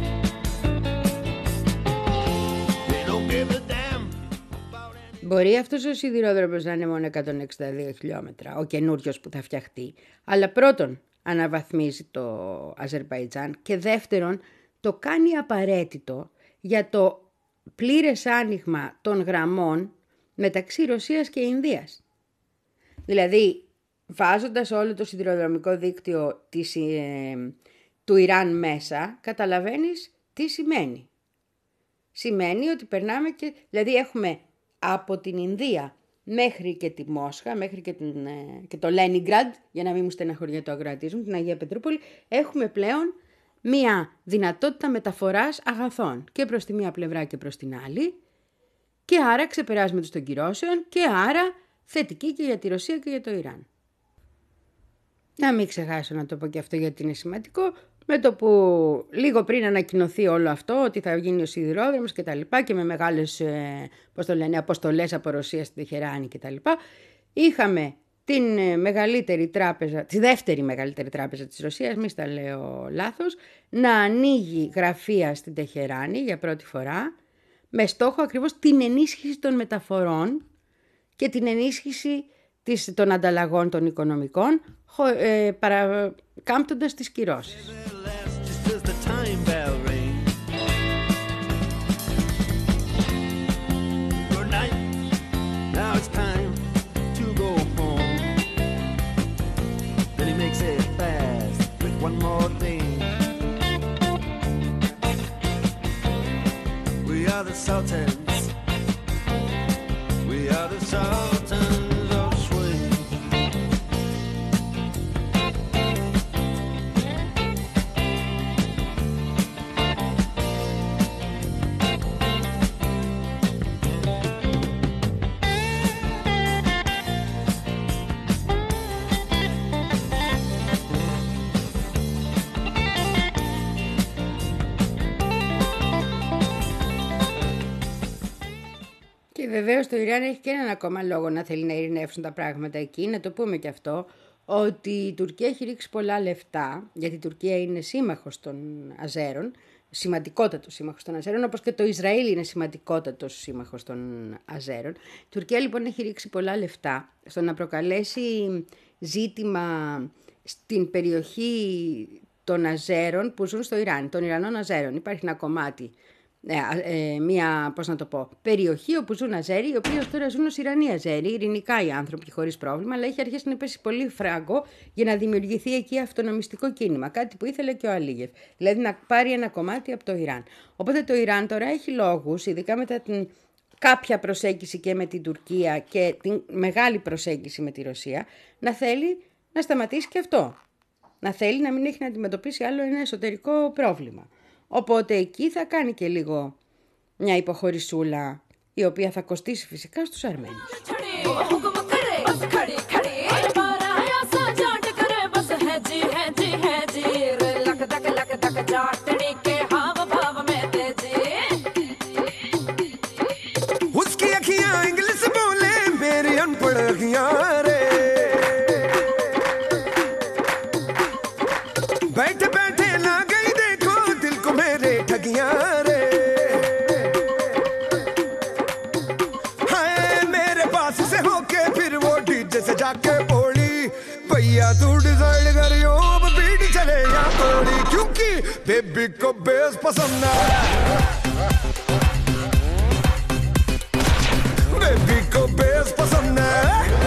they don't give a damn about any... Μπορεί αυτός ο σιδηρόδρομος να είναι μόνο εκατόν εξήντα δύο χιλιόμετρα, ο καινούριος που θα φτιαχτεί, αλλά πρώτον αναβαθμίζει το Αζερβαϊτζάν και δεύτερον το κάνει απαραίτητο για το πλήρες άνοιγμα των γραμμών μεταξύ Ρωσίας και Ινδίας. Δηλαδή, βάζοντας όλο το σιδηροδρομικό δίκτυο της, ε, του Ιράν μέσα, καταλαβαίνεις τι σημαίνει. Σημαίνει ότι περνάμε και, δηλαδή έχουμε από την Ινδία μέχρι και τη Μόσχα, μέχρι και, την, ε, και το Λένιγκραντ, για να μην μου στεναχωριέται το ακροατής μου, την Αγία Πετρούπολη, έχουμε πλέον μία δυνατότητα μεταφοράς αγαθών και προς τη μία πλευρά και προς την άλλη, και άρα ξεπεράσματος των κυρώσεων και άρα θετική και για τη Ρωσία και για το Ιράν. Να μην ξεχάσω να το πω και αυτό γιατί είναι σημαντικό, με το που λίγο πριν ανακοινωθεί όλο αυτό, ότι θα γίνει ο σιδηρόδρομος και τα λοιπά και με μεγάλες, ε, πώς το λένε, αποστολές από Ρωσία στη Τεχεράνη και τα λοιπά, είχαμε την μεγαλύτερη τράπεζα, τη δεύτερη μεγαλύτερη τράπεζα της Ρωσίας, μη στα λέω λάθος, να ανοίγει γραφεία στην Τεχεράνη για πρώτη φορά, με στόχο ακριβώς την ενίσχυση των μεταφορών και την ενίσχυση της, των ανταλλαγών των οικονομικών, ε, παρακάμπτοντας τις κυρώσεις. The Sultans, we are the Sultans of Swing. Και βεβαίως το Ιράν έχει και έναν ακόμα λόγο να θέλει να ειρηνεύσουν τα πράγματα εκεί. Να το πούμε και αυτό, ότι η Τουρκία έχει ρίξει πολλά λεφτά, γιατί η Τουρκία είναι σύμμαχος των Αζέρων, σημαντικότατος σύμμαχος των Αζέρων, όπως και το Ισραήλ είναι σημαντικότατος σύμμαχος των Αζέρων. Η Τουρκία λοιπόν έχει ρίξει πολλά λεφτά στο να προκαλέσει ζήτημα στην περιοχή των Αζέρων που ζουν στο Ιράν, των Ιρανών Αζέρων. Υπάρχει ένα κομμάτι ε, μια, πώς να το πω, περιοχή όπου ζουν Αζέρι, οι οποίοι τώρα ζουν ως Ιρανοί Αζέρι, ειρηνικά οι άνθρωποι χωρίς πρόβλημα, αλλά έχει αρχίσει να πέσει πολύ φράγκο για να δημιουργηθεί εκεί αυτονομιστικό κίνημα, κάτι που ήθελε και ο Αλίγεφ, δηλαδή να πάρει ένα κομμάτι από το Ιράν. Οπότε το Ιράν τώρα έχει λόγους, ειδικά μετά την κάποια προσέγγιση και με την Τουρκία και την μεγάλη προσέγγιση με τη Ρωσία, να θέλει να σταματήσει και αυτό. Να θέλει να μην έχει να αντιμετωπίσει άλλο ένα εσωτερικό πρόβλημα. Οπότε εκεί θα κάνει και λίγο μια υποχωρησούλα, η οποία θα κοστίσει φυσικά στους Αρμένους. तू डिसाइड करियो बीट चले या थोड़ी क्योंकि बेबी को बेस पसंद है बेबी को बेस पसंद है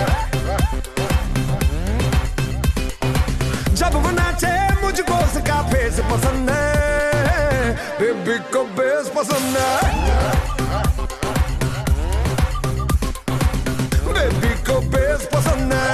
जब वो नाचे मुझको उसका फेस पसंद है बेबी को बेस पसंद है बेबी को बेस पसंद है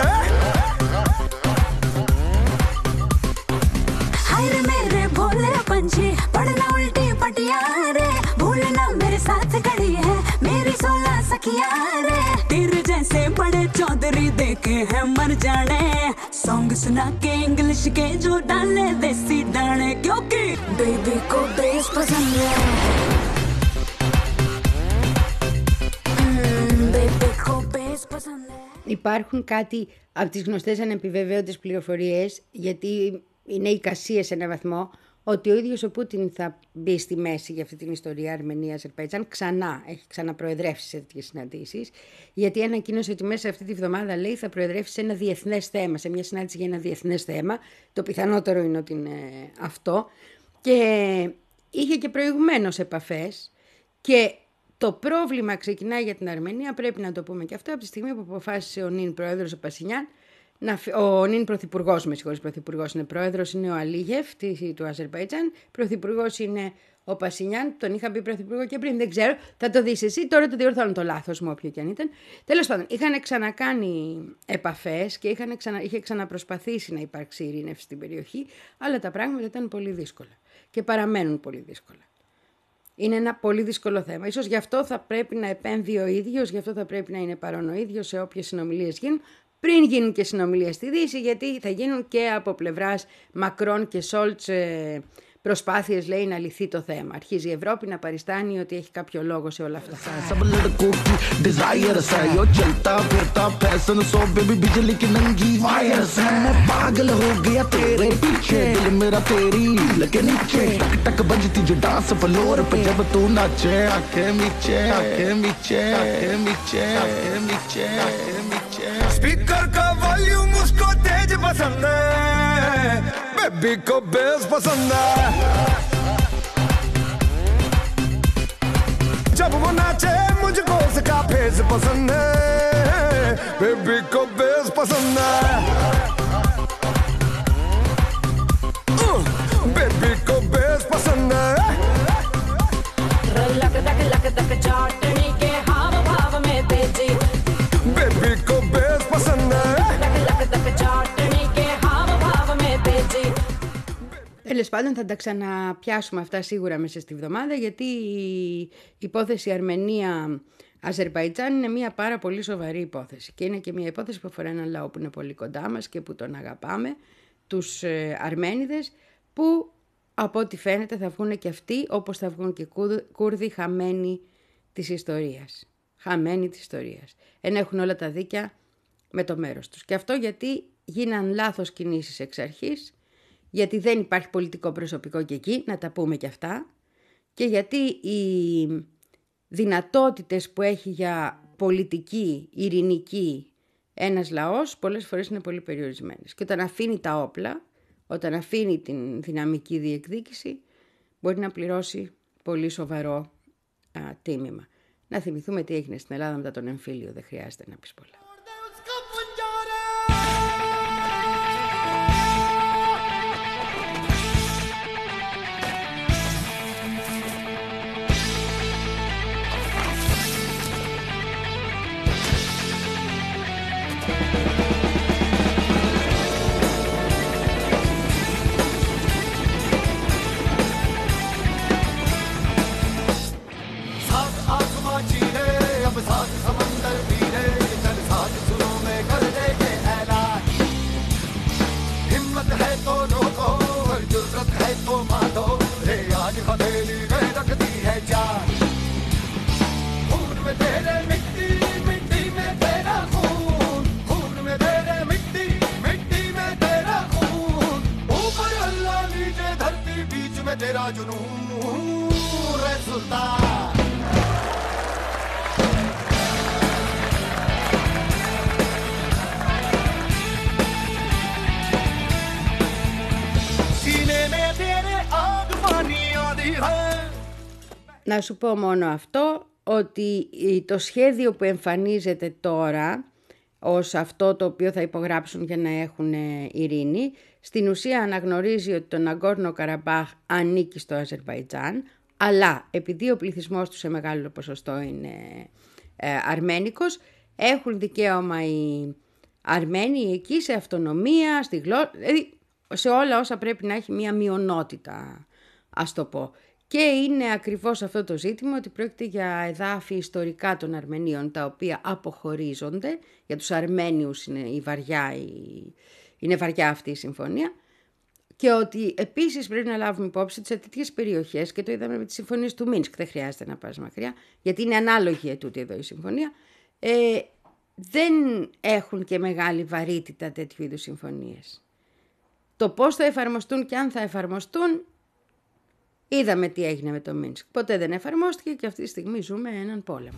पढ़ना उल्टी पटिया रे भूलना मेरे साथ खड़ी है मेरी सोलह सखिया रे तेरे जैसे बड़े चौधरी देखे हैं मर जाने सॉन्ग सुना के इंग्लिश के जो डाले देसी डाने क्योंकि बेबी को बेस पसंद है बेबी को बेस पसंद है. Υπάρχουν κάτι από τις γνωστές ανεπιβεβαίωτες πληροφορίες, γιατί είναι εικασίες σε έναν βαθμό, ότι ο ίδιος ο Πούτιν θα μπει στη μέση για αυτή την ιστορία Αρμενία-Αζερμπαϊτζάν ξανά, έχει ξαναπροεδρεύσει σε τέτοιες συναντήσεις, γιατί ανακοίνωσε ότι μέσα αυτή τη βδομάδα, λέει, θα προεδρεύσει σε ένα διεθνές θέμα, σε μια συνάντηση για ένα διεθνές θέμα, το πιθανότερο είναι ότι είναι αυτό, και είχε και προηγουμένως επαφές και το πρόβλημα ξεκινάει για την Αρμενία, πρέπει να το πούμε και αυτό, από τη στιγμή που αποφάσισε ο νυν πρόεδρος ο Πασινιάν, ο νυν πρωθυπουργός, με συγχωρείς, πρωθυπουργός είναι πρόεδρος, είναι ο Αλίγεφ του Αζερμπαϊτζάν, πρωθυπουργός είναι ο Πασινιάν, τον είχα πει πρωθυπουργό και πριν, δεν ξέρω, θα το δεις εσύ, τώρα το διορθώνω το λάθος μου, όποιο και αν ήταν. Τέλος πάντων, είχαν ξανακάνει επαφές και είχαν ξανα, είχε ξαναπροσπαθήσει να υπάρξει ειρήνευση στην περιοχή, αλλά τα πράγματα ήταν πολύ δύσκολα και παραμένουν πολύ δύσκολα. Είναι ένα πολύ δύσκολο θέμα. Ίσως γι' αυτό θα πρέπει να επέμβει ο ίδιος, γι' αυτό θα πρέπει να είναι παρόν ο ίδιος σε όποιες συνομιλίες γίνουν, πριν γίνουν και συνομιλίες στη Δύση, γιατί θα γίνουν και από πλευράς Μακρόν και Σόλτς προσπάθειες, λέει, να λυθεί το θέμα. Αρχίζει η Ευρώπη να παριστάνει ότι έχει κάποιο λόγο σε όλα αυτά. स्पीकर का वॉल्यूम उसको तेज पसंद है बेबी को बेस पसंद है जब वो नाचे मुझको उसका फेस पसंद है बेबी को बेस पसंद है बेबी को बेस पसंद है लक दक लक दक चाटनी के हाव भाव में तेजी बेबी को बेस पसंद है लक लक दक चाटनी के हाव भाव में तेजी. Τέλος πάντων, θα τα ξαναπιάσουμε αυτά σίγουρα μέσα στη βδομάδα, γιατί η υπόθεση Αρμενία-Αζερμπαϊτζάν είναι μια πάρα πολύ σοβαρή υπόθεση και είναι και μια υπόθεση που αφορά έναν λαό που είναι πολύ κοντά μας και που τον αγαπάμε, τους Αρμένιδες, που από ό,τι φαίνεται θα βγουν και αυτοί, όπως θα βγουν και Κούρδοι, χαμένοι της ιστορίας. Χαμένοι της ιστορίας. Ενώ έχουν όλα τα δίκαια με το μέρος τους. Και αυτό γιατί γίναν λάθος κινήσεις εξ αρχής, γιατί δεν υπάρχει πολιτικό προσωπικό και εκεί, να τα πούμε και αυτά, και γιατί οι δυνατότητες που έχει για πολιτική, ειρηνική ένας λαός πολλές φορές είναι πολύ περιορισμένες. Και όταν αφήνει τα όπλα, όταν αφήνει την δυναμική διεκδίκηση, μπορεί να πληρώσει πολύ σοβαρό α, τίμημα. Να θυμηθούμε τι έγινε στην Ελλάδα μετά τον εμφύλιο, δεν χρειάζεται να πεις πολλά. Να σου πω μόνο αυτό, ότι το σχέδιο που εμφανίζεται τώρα ως αυτό το οποίο θα υπογράψουν για να έχουν ειρήνη, στην ουσία αναγνωρίζει ότι το Ναγκόρνο Καραμπάχ ανήκει στο Αζερβαϊτζάν, αλλά επειδή ο πληθυσμός του σε μεγάλο ποσοστό είναι ε, αρμένικος, έχουν δικαίωμα οι Αρμένοι εκεί σε αυτονομία, στη γλώσσα, δηλαδή σε όλα όσα πρέπει να έχει μια μειονότητα, ας το πω. Και είναι ακριβώς αυτό το ζήτημα, ότι πρόκειται για εδάφη ιστορικά των Αρμενίων, τα οποία αποχωρίζονται. Για τους Αρμένιους είναι, η βαριά, η... είναι βαριά αυτή η συμφωνία. Και ότι επίσης πρέπει να λάβουμε υπόψη ότι σε τέτοιες περιοχές, και το είδαμε με τις συμφωνίες του Μίνσκ, δεν χρειάζεται να πας μακριά, γιατί είναι ανάλογη ετούτη εδώ η συμφωνία, ε, δεν έχουν και μεγάλη βαρύτητα τέτοιου είδους συμφωνίες. Το πώς θα εφαρμοστούν και αν θα εφαρμοστούν, είδαμε τι έγινε με το Μίνσκ. Ποτέ δεν εφαρμόστηκε και αυτή τη στιγμή ζούμε έναν πόλεμο.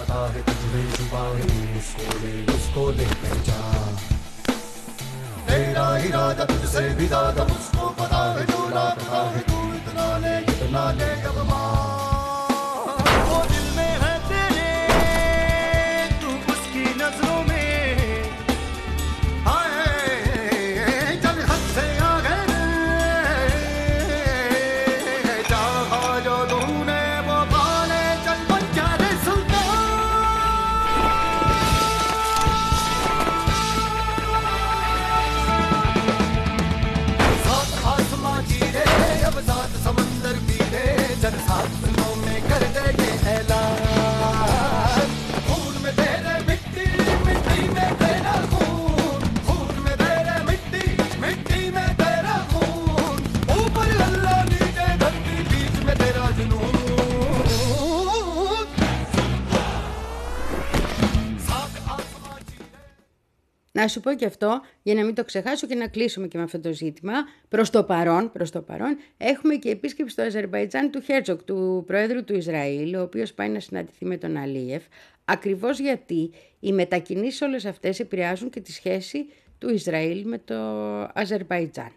Να σου πω και αυτό, για να μην το ξεχάσω και να κλείσουμε και με αυτό το ζήτημα. Προς το παρόν, προς το παρόν έχουμε και επίσκεψη στο Αζερμπαϊτζάν του Χέρτζοκ, του Προέδρου του Ισραήλ, ο οποίος πάει να συναντηθεί με τον Αλίεφ, ακριβώς γιατί οι μετακινήσεις όλες αυτές επηρεάζουν και τη σχέση του Ισραήλ με το Αζερμπαϊτζάν.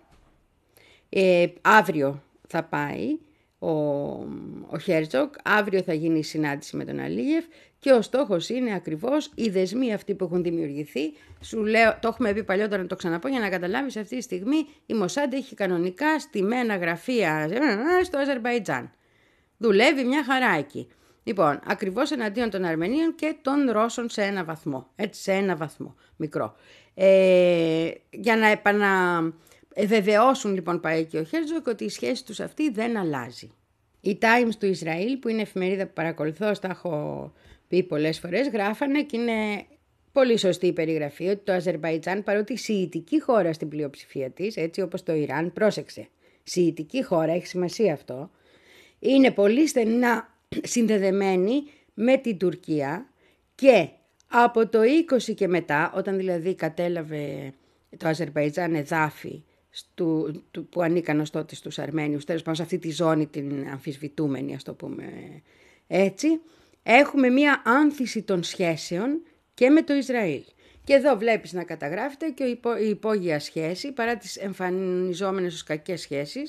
Ε, αύριο θα πάει ο, ο Χέρτζοκ, αύριο θα γίνει η συνάντηση με τον Αλίεφ και ο στόχος είναι ακριβώς οι δεσμοί αυτοί που έχουν δημιουργηθεί. Σου λέω, το έχουμε πει παλιότερα, να το ξαναπώ για να καταλάβεις, αυτή τη στιγμή η Μοσάντ έχει κανονικά στημένα γραφεία στο Αζερμπαϊτζάν. Δουλεύει μια χαρά εκεί. Λοιπόν, ακριβώς εναντίον των Αρμενίων και των Ρώσων σε ένα βαθμό, έτσι, σε ένα βαθμό μικρό. Ε, για να επαναβεβαιώσουν λοιπόν πάει και ο Χέρτζοκ ότι η σχέση τους αυτή δεν αλλάζει. Η Times του Ισραήλ, που είναι εφημερίδα που παρακολουθώ, τα έχω πει πολλές φορές, γράφανε και είναι πολύ σωστή η περιγραφή ότι το Αζερμπαϊτζάν, παρότι σιητική χώρα στην πλειοψηφία της, έτσι όπως το Ιράν, πρόσεξε, σιητική χώρα, έχει σημασία αυτό, είναι πολύ στενά συνδεδεμένη με την Τουρκία και από το είκοσι και μετά, όταν δηλαδή κατέλαβε το Αζερμπαϊτζάν εδάφη στου, του, που ανήκαν ως τότε στους Αρμένιους, τέλος πάντων σε αυτή τη ζώνη την αμφισβητούμενη, ας το πούμε έτσι, έχουμε μία άνθηση των σχέσεων και με το Ισραήλ. Και εδώ βλέπεις να καταγράφεται και η υπόγεια σχέση, παρά τις εμφανιζόμενες ως κακές σχέσεις,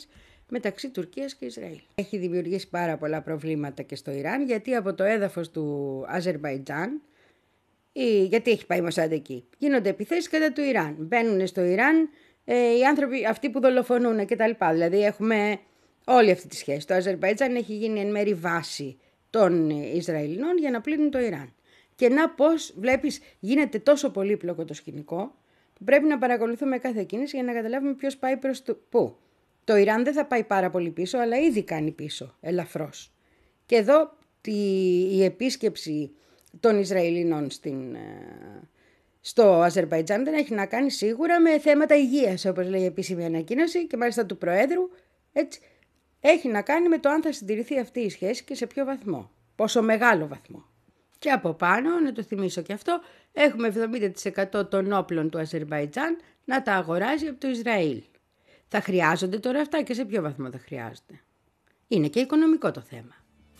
μεταξύ Τουρκίας και Ισραήλ. Έχει δημιουργήσει πάρα πολλά προβλήματα και στο Ιράν, γιατί από το έδαφος του Αζερμπαϊτζάν, ή, γιατί έχει πάει η Μοσάντ εκεί, γίνονται επιθέσεις κατά του Ιράν. Μπαίνουν στο Ιράν ε, οι άνθρωποι αυτοί που δολοφονούν κτλ. Δηλαδή έχουμε όλη αυτή τη σχέση. Το Αζερμπαϊτζάν έχει γίνει εν μέρει βάση των Ισραηλινών για να πλύνουν το Ιράν. Και να πώς βλέπεις γίνεται τόσο πολύπλοκο το σκηνικό που πρέπει να παρακολουθούμε κάθε κίνηση για να καταλάβουμε ποιος πάει προς το πού. Το Ιράν δεν θα πάει πάρα πολύ πίσω, αλλά ήδη κάνει πίσω, ελαφρώς. Και εδώ τη, η επίσκεψη των Ισραηλινών στην, στο Αζερμπαϊτζάν δεν έχει να κάνει σίγουρα με θέματα υγείας, όπως λέει η επίσημη ανακοίνωση και μάλιστα του Προέδρου. Έτσι, έχει να κάνει με το αν θα συντηρηθεί αυτή η σχέση και σε ποιο βαθμό, πόσο μεγάλο βαθμό. Και από πάνω, να το θυμίσω και αυτό, έχουμε εβδομήντα τοις εκατό των όπλων του Αζερμπαϊτζάν να τα αγοράζει από το Ισραήλ. Θα χρειάζονται τώρα αυτά και σε ποιο βαθμό θα χρειάζονται. Είναι και οικονομικό το θέμα.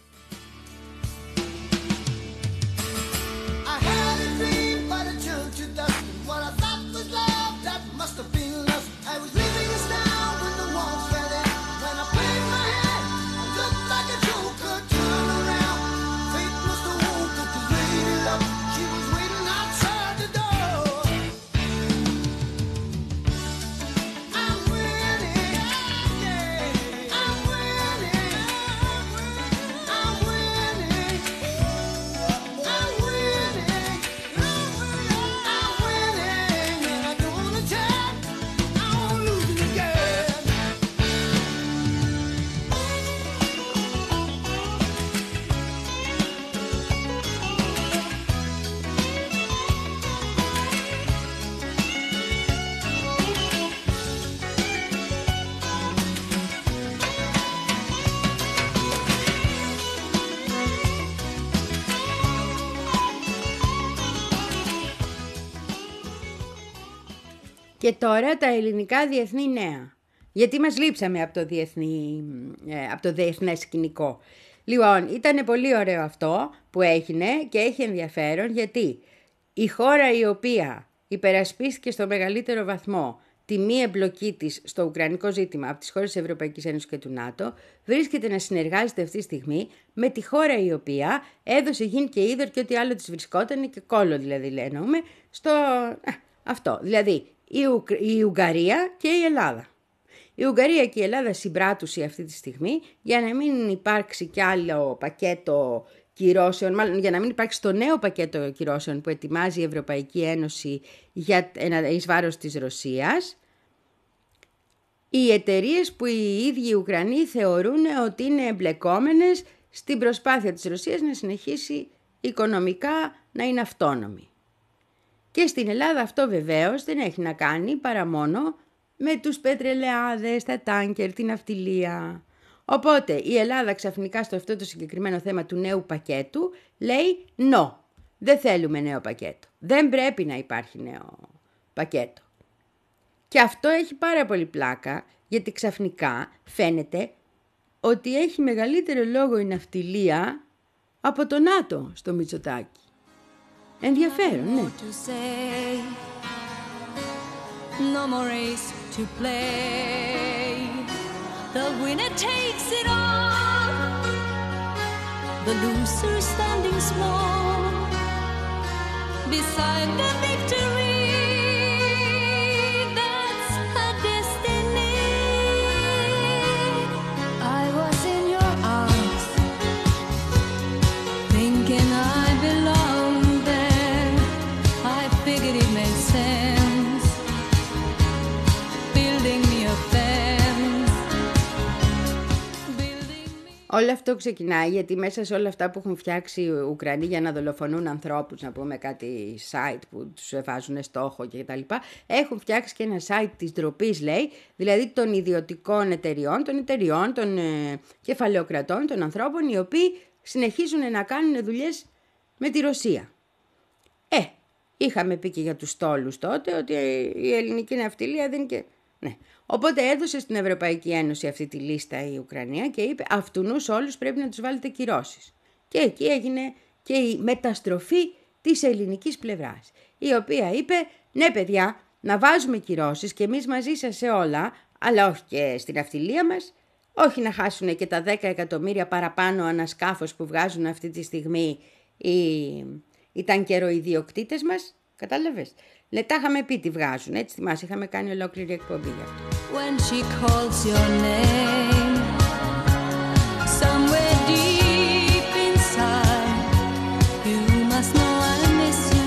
Και τώρα τα ελληνικά διεθνή νέα. Γιατί μας λείψαμε από το, διεθνή, ε, από το διεθνές σκηνικό. Λοιπόν, ήταν πολύ ωραίο αυτό που έγινε και έχει ενδιαφέρον γιατί η χώρα η οποία υπερασπίστηκε στο μεγαλύτερο βαθμό τη μη εμπλοκή της στο ουκρανικό ζήτημα από τις χώρες της Ευρωπαϊκής Ένωσης και του ΝΑΤΟ βρίσκεται να συνεργάζεται αυτή τη στιγμή με τη χώρα η οποία έδωσε γιν και είδωρ και ό,τι άλλο της βρισκόταν και κόλλο δηλαδή λέμε στο α, αυτό. Δηλαδή η, Ουκ... η Ουγγαρία και η Ελλάδα. Η Ουγγαρία και η Ελλάδα συμπράττουσαν αυτή τη στιγμή για να μην υπάρξει κι άλλο πακέτο κυρώσεων, μάλλον για να μην υπάρξει το νέο πακέτο κυρώσεων που ετοιμάζει η Ευρωπαϊκή Ένωση για ένα εις βάρος της Ρωσίας. Οι εταιρείες που οι ίδιοι οι Ουκρανοί θεωρούν ότι είναι εμπλεκόμενες στην προσπάθεια της Ρωσίας να συνεχίσει οικονομικά να είναι αυτόνομη. Και στην Ελλάδα αυτό βεβαίως δεν έχει να κάνει παρά μόνο με τους πετρελαιάδες, τα τάνκερ, την ναυτιλία. Οπότε η Ελλάδα ξαφνικά στο αυτό το συγκεκριμένο θέμα του νέου πακέτου λέει no, δεν θέλουμε νέο πακέτο. Δεν πρέπει να υπάρχει νέο πακέτο. Και αυτό έχει πάρα πολύ πλάκα γιατί ξαφνικά φαίνεται ότι έχει μεγαλύτερο λόγο η ναυτιλία από το ΝΑΤΟ στο Μητσοτάκη. Ενδιαφέρον, ναι. No more race to play. The winner takes it all. The loser standing small beside the victory. That's her destiny. I was in your arms, thinking I belonged there. I figured it made sense. Όλο αυτό ξεκινάει γιατί μέσα σε όλα αυτά που έχουν φτιάξει οι Ουκρανοί για να δολοφονούν ανθρώπους, να πούμε κάτι site που τους βάζουν στόχο και τα λοιπά, έχουν φτιάξει και ένα site της ντροπής λέει, δηλαδή των ιδιωτικών εταιριών, των εταιριών, των ε, κεφαλαιοκρατών, των ανθρώπων οι οποίοι συνεχίζουν να κάνουν δουλειές με τη Ρωσία. Ε, είχαμε πει και για τους στόλους τότε ότι η ελληνική ναυτιλία δεν και... Ναι. Οπότε έδωσε στην Ευρωπαϊκή Ένωση αυτή τη λίστα η Ουκρανία και είπε αυτουνούς όλους πρέπει να τους βάλετε κυρώσεις. Και εκεί έγινε και η μεταστροφή της ελληνικής πλευράς, η οποία είπε ναι παιδιά να βάζουμε κυρώσεις και εμείς μαζί σας σε όλα, αλλά όχι και στην ναυτιλία μας, Όχι να χάσουν και τα δέκα εκατομμύρια παραπάνω ανασκάφος που βγάζουν αυτή τη στιγμή οι, οι τανκεροϊδιοκτήτες μας. Κατάλαβες. Λε, τα είχαμε πει τι βγάζουν, έτσι θυμάσαι, είχαμε κάνει ολόκληρη εκπομπή για αυτό. When she calls your name, somewhere deep inside, you must know I miss you.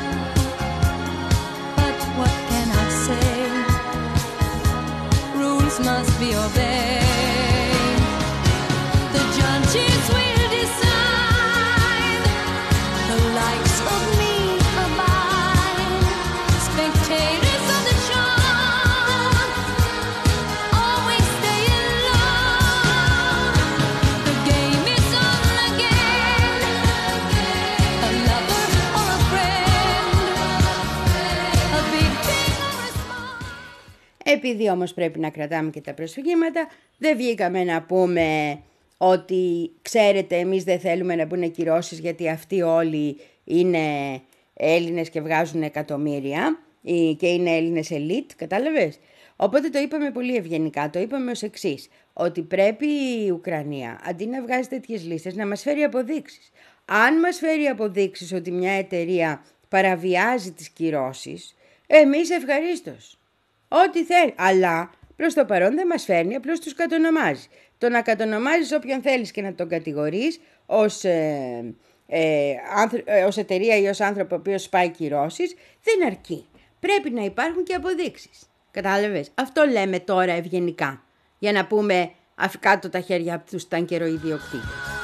But what can I say? Rules must be obeyed. The judges will decide the likes of me are mine. Spectators of the show always stay alone. The game is on again. A lover or a friend, a big thing or a small. Επειδή όμως πρέπει να κρατάμε και τα προσφυγήματα, δεν βγήκαμε να πούμε ότι ξέρετε εμείς δεν θέλουμε να μπουν κυρώσεις γιατί αυτοί όλοι είναι Έλληνες και βγάζουν εκατομμύρια και είναι Έλληνες ελίτ, κατάλαβες. Οπότε το είπαμε πολύ ευγενικά, το είπαμε ως εξής, ότι πρέπει η Ουκρανία αντί να βγάζει τέτοιες λίστες να μας φέρει αποδείξεις. Αν μας φέρει αποδείξεις ότι μια εταιρεία παραβιάζει τις κυρώσεις, εμείς ευχαρίστως. Ό,τι θέλει, αλλά προς το παρόν δεν μας φέρνει, απλώς τους κατονομάζει. Το να κατονομάζεις όποιον θέλεις και να τον κατηγορείς ως, ε, ε, άνθρω, ε, ως εταιρεία ή ως άνθρωπο ο οποίος σπάει κυρώσεις, δεν αρκεί. Πρέπει να υπάρχουν και αποδείξεις. Κατάλαβες. Αυτό λέμε τώρα ευγενικά, για να πούμε κάτω τα χέρια από τους τανκεροϊδιοκτήτες.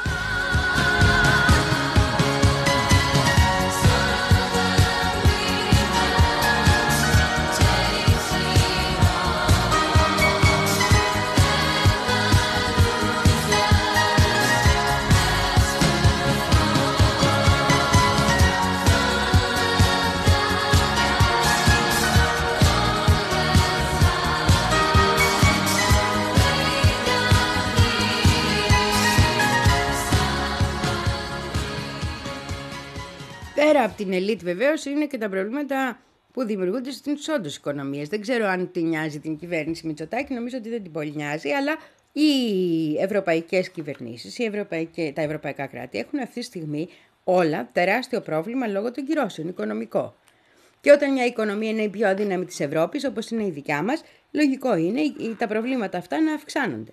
Πέρα από την ελίτ βεβαίως είναι και τα προβλήματα που δημιουργούνται στις όντως οικονομίες. Δεν ξέρω αν την νοιάζει την κυβέρνηση Μητσοτάκη, νομίζω ότι δεν την πολύ νοιάζει, αλλά οι ευρωπαϊκές κυβερνήσεις, οι ευρωπαϊκές, τα ευρωπαϊκά κράτη έχουν αυτή τη στιγμή όλα τεράστιο πρόβλημα λόγω των κυρώσεων, οικονομικό. Και όταν μια οικονομία είναι η πιο αδύναμη της Ευρώπης, όπως είναι η δικιά μας, λογικό είναι τα προβλήματα αυτά να αυξάνονται.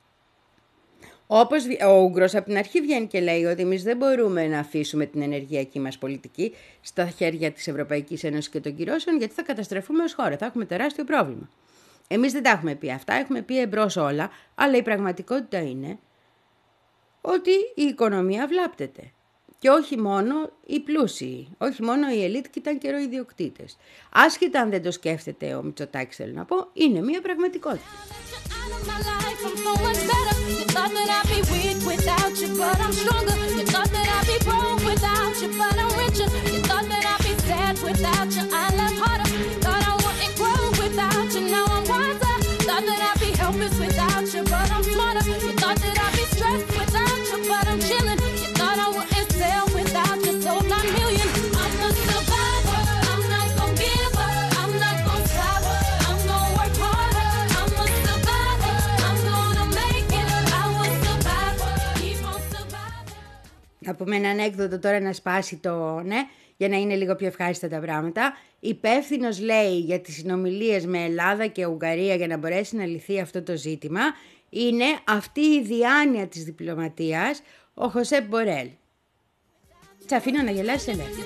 Όπως ο Ούγγρος από την αρχή βγαίνει και λέει ότι εμείς δεν μπορούμε να αφήσουμε την ενεργειακή μας πολιτική στα χέρια της Ευρωπαϊκής Ένωσης και των κυρώσεων, γιατί θα καταστρεφούμε ως χώρα, θα έχουμε τεράστιο πρόβλημα. Εμείς δεν τα έχουμε πει αυτά, έχουμε πει εμπρός όλα, αλλά η πραγματικότητα είναι ότι η οικονομία βλάπτεται. Και όχι μόνο οι πλούσιοι, όχι μόνο οι ελίτ και οι τανκεροϊδιοκτήτες. Άσχετα αν δεν το σκέφτεται ο Μητσοτάκης, θέλω να πω, είναι μια πραγματικότητα. Να πούμε ένα ανέκδοτο τώρα να σπάσει το, ναι, για να είναι λίγο πιο ευχάριστα τα πράγματα. Υπεύθυνος λέει για τις συνομιλίες με Ελλάδα και Ουγγαρία για να μπορέσει να λυθεί αυτό το ζήτημα είναι αυτή η διάνοια της διπλωματίας, ο Χωσέπ Μπορέλ. Τς αφήνω να γελάσεις ελεύθερα.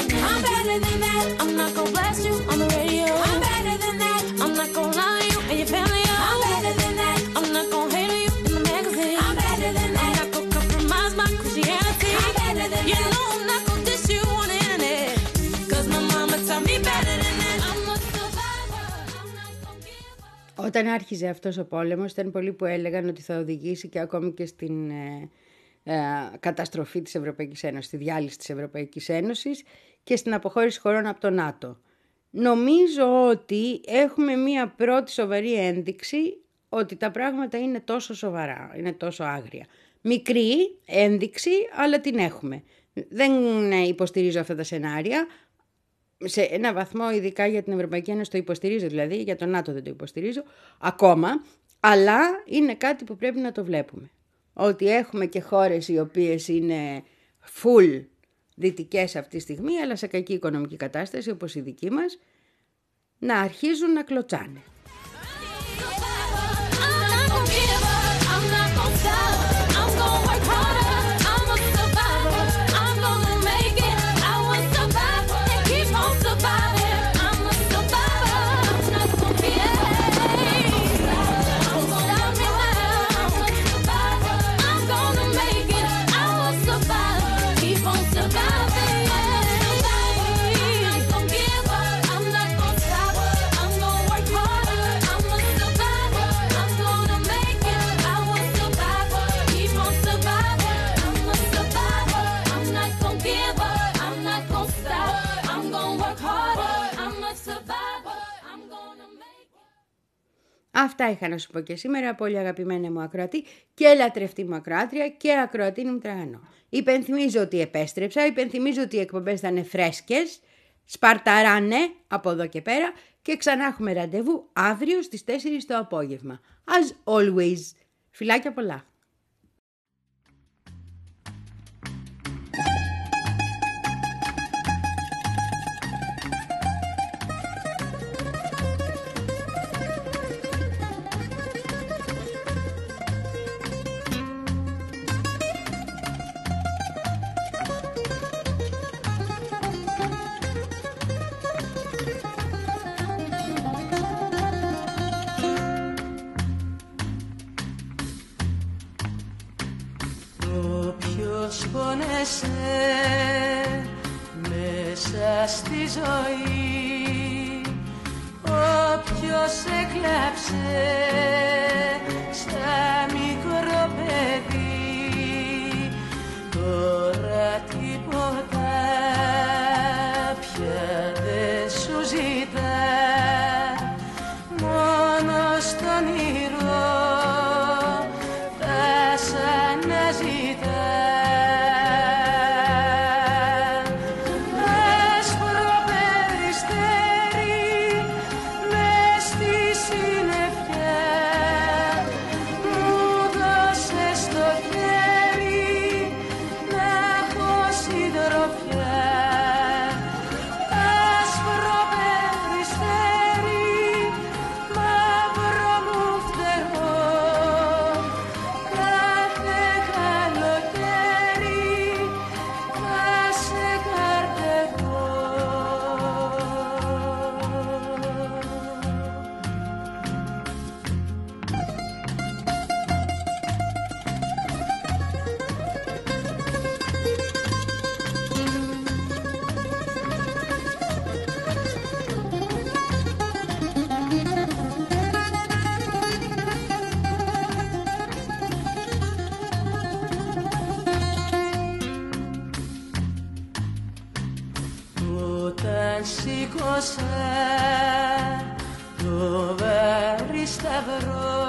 I'm not gonna blast you on the radio. I'm better than that. I'm not gonna lie you and your Όταν άρχιζε αυτός ο πόλεμος ήταν πολλοί που έλεγαν ότι θα οδηγήσει και ακόμη και στην ε, ε, καταστροφή της Ευρωπαϊκής Ένωσης, στη διάλυση της Ευρωπαϊκής Ένωσης και στην αποχώρηση χωρών από το ΝΑΤΟ. Νομίζω ότι έχουμε μία πρώτη σοβαρή ένδειξη ότι τα πράγματα είναι τόσο σοβαρά, είναι τόσο άγρια. Μικρή ένδειξη, αλλά την έχουμε. Δεν υποστηρίζω αυτά τα σενάρια. Σε ένα βαθμό, ειδικά για την Ευρωπαϊκή Ένωση το υποστηρίζω, δηλαδή για τον ΝΑΤΟ δεν το υποστηρίζω ακόμα, αλλά είναι κάτι που πρέπει να το βλέπουμε. Ότι έχουμε και χώρες οι οποίες είναι full δυτικές αυτή τη στιγμή, αλλά σε κακή οικονομική κατάσταση όπως η δική μας, να αρχίζουν να κλωτσάνε. Αυτά είχα να σου πω και σήμερα, πολύ αγαπημένα μου ακροατή και λατρευτή μου ακροάτρια και ακροατίνη μου τραγανό. Υπενθυμίζω ότι επέστρεψα, υπενθυμίζω ότι οι εκπομπές θα είναι φρέσκες, σπαρταράνε από εδώ και πέρα και ξανά έχουμε ραντεβού αύριο στις τέσσερις το απόγευμα. As always. Φιλάκια πολλά. Πόνεσαι μέσα στη ζωή, όποιος έκλαψε στα μικρό παιδί, τώρα τίποτα πια δεν σου ζητά, μόνο στον ήρω θα σ' αναζητά. Σήκωσα το βάρη σταυρό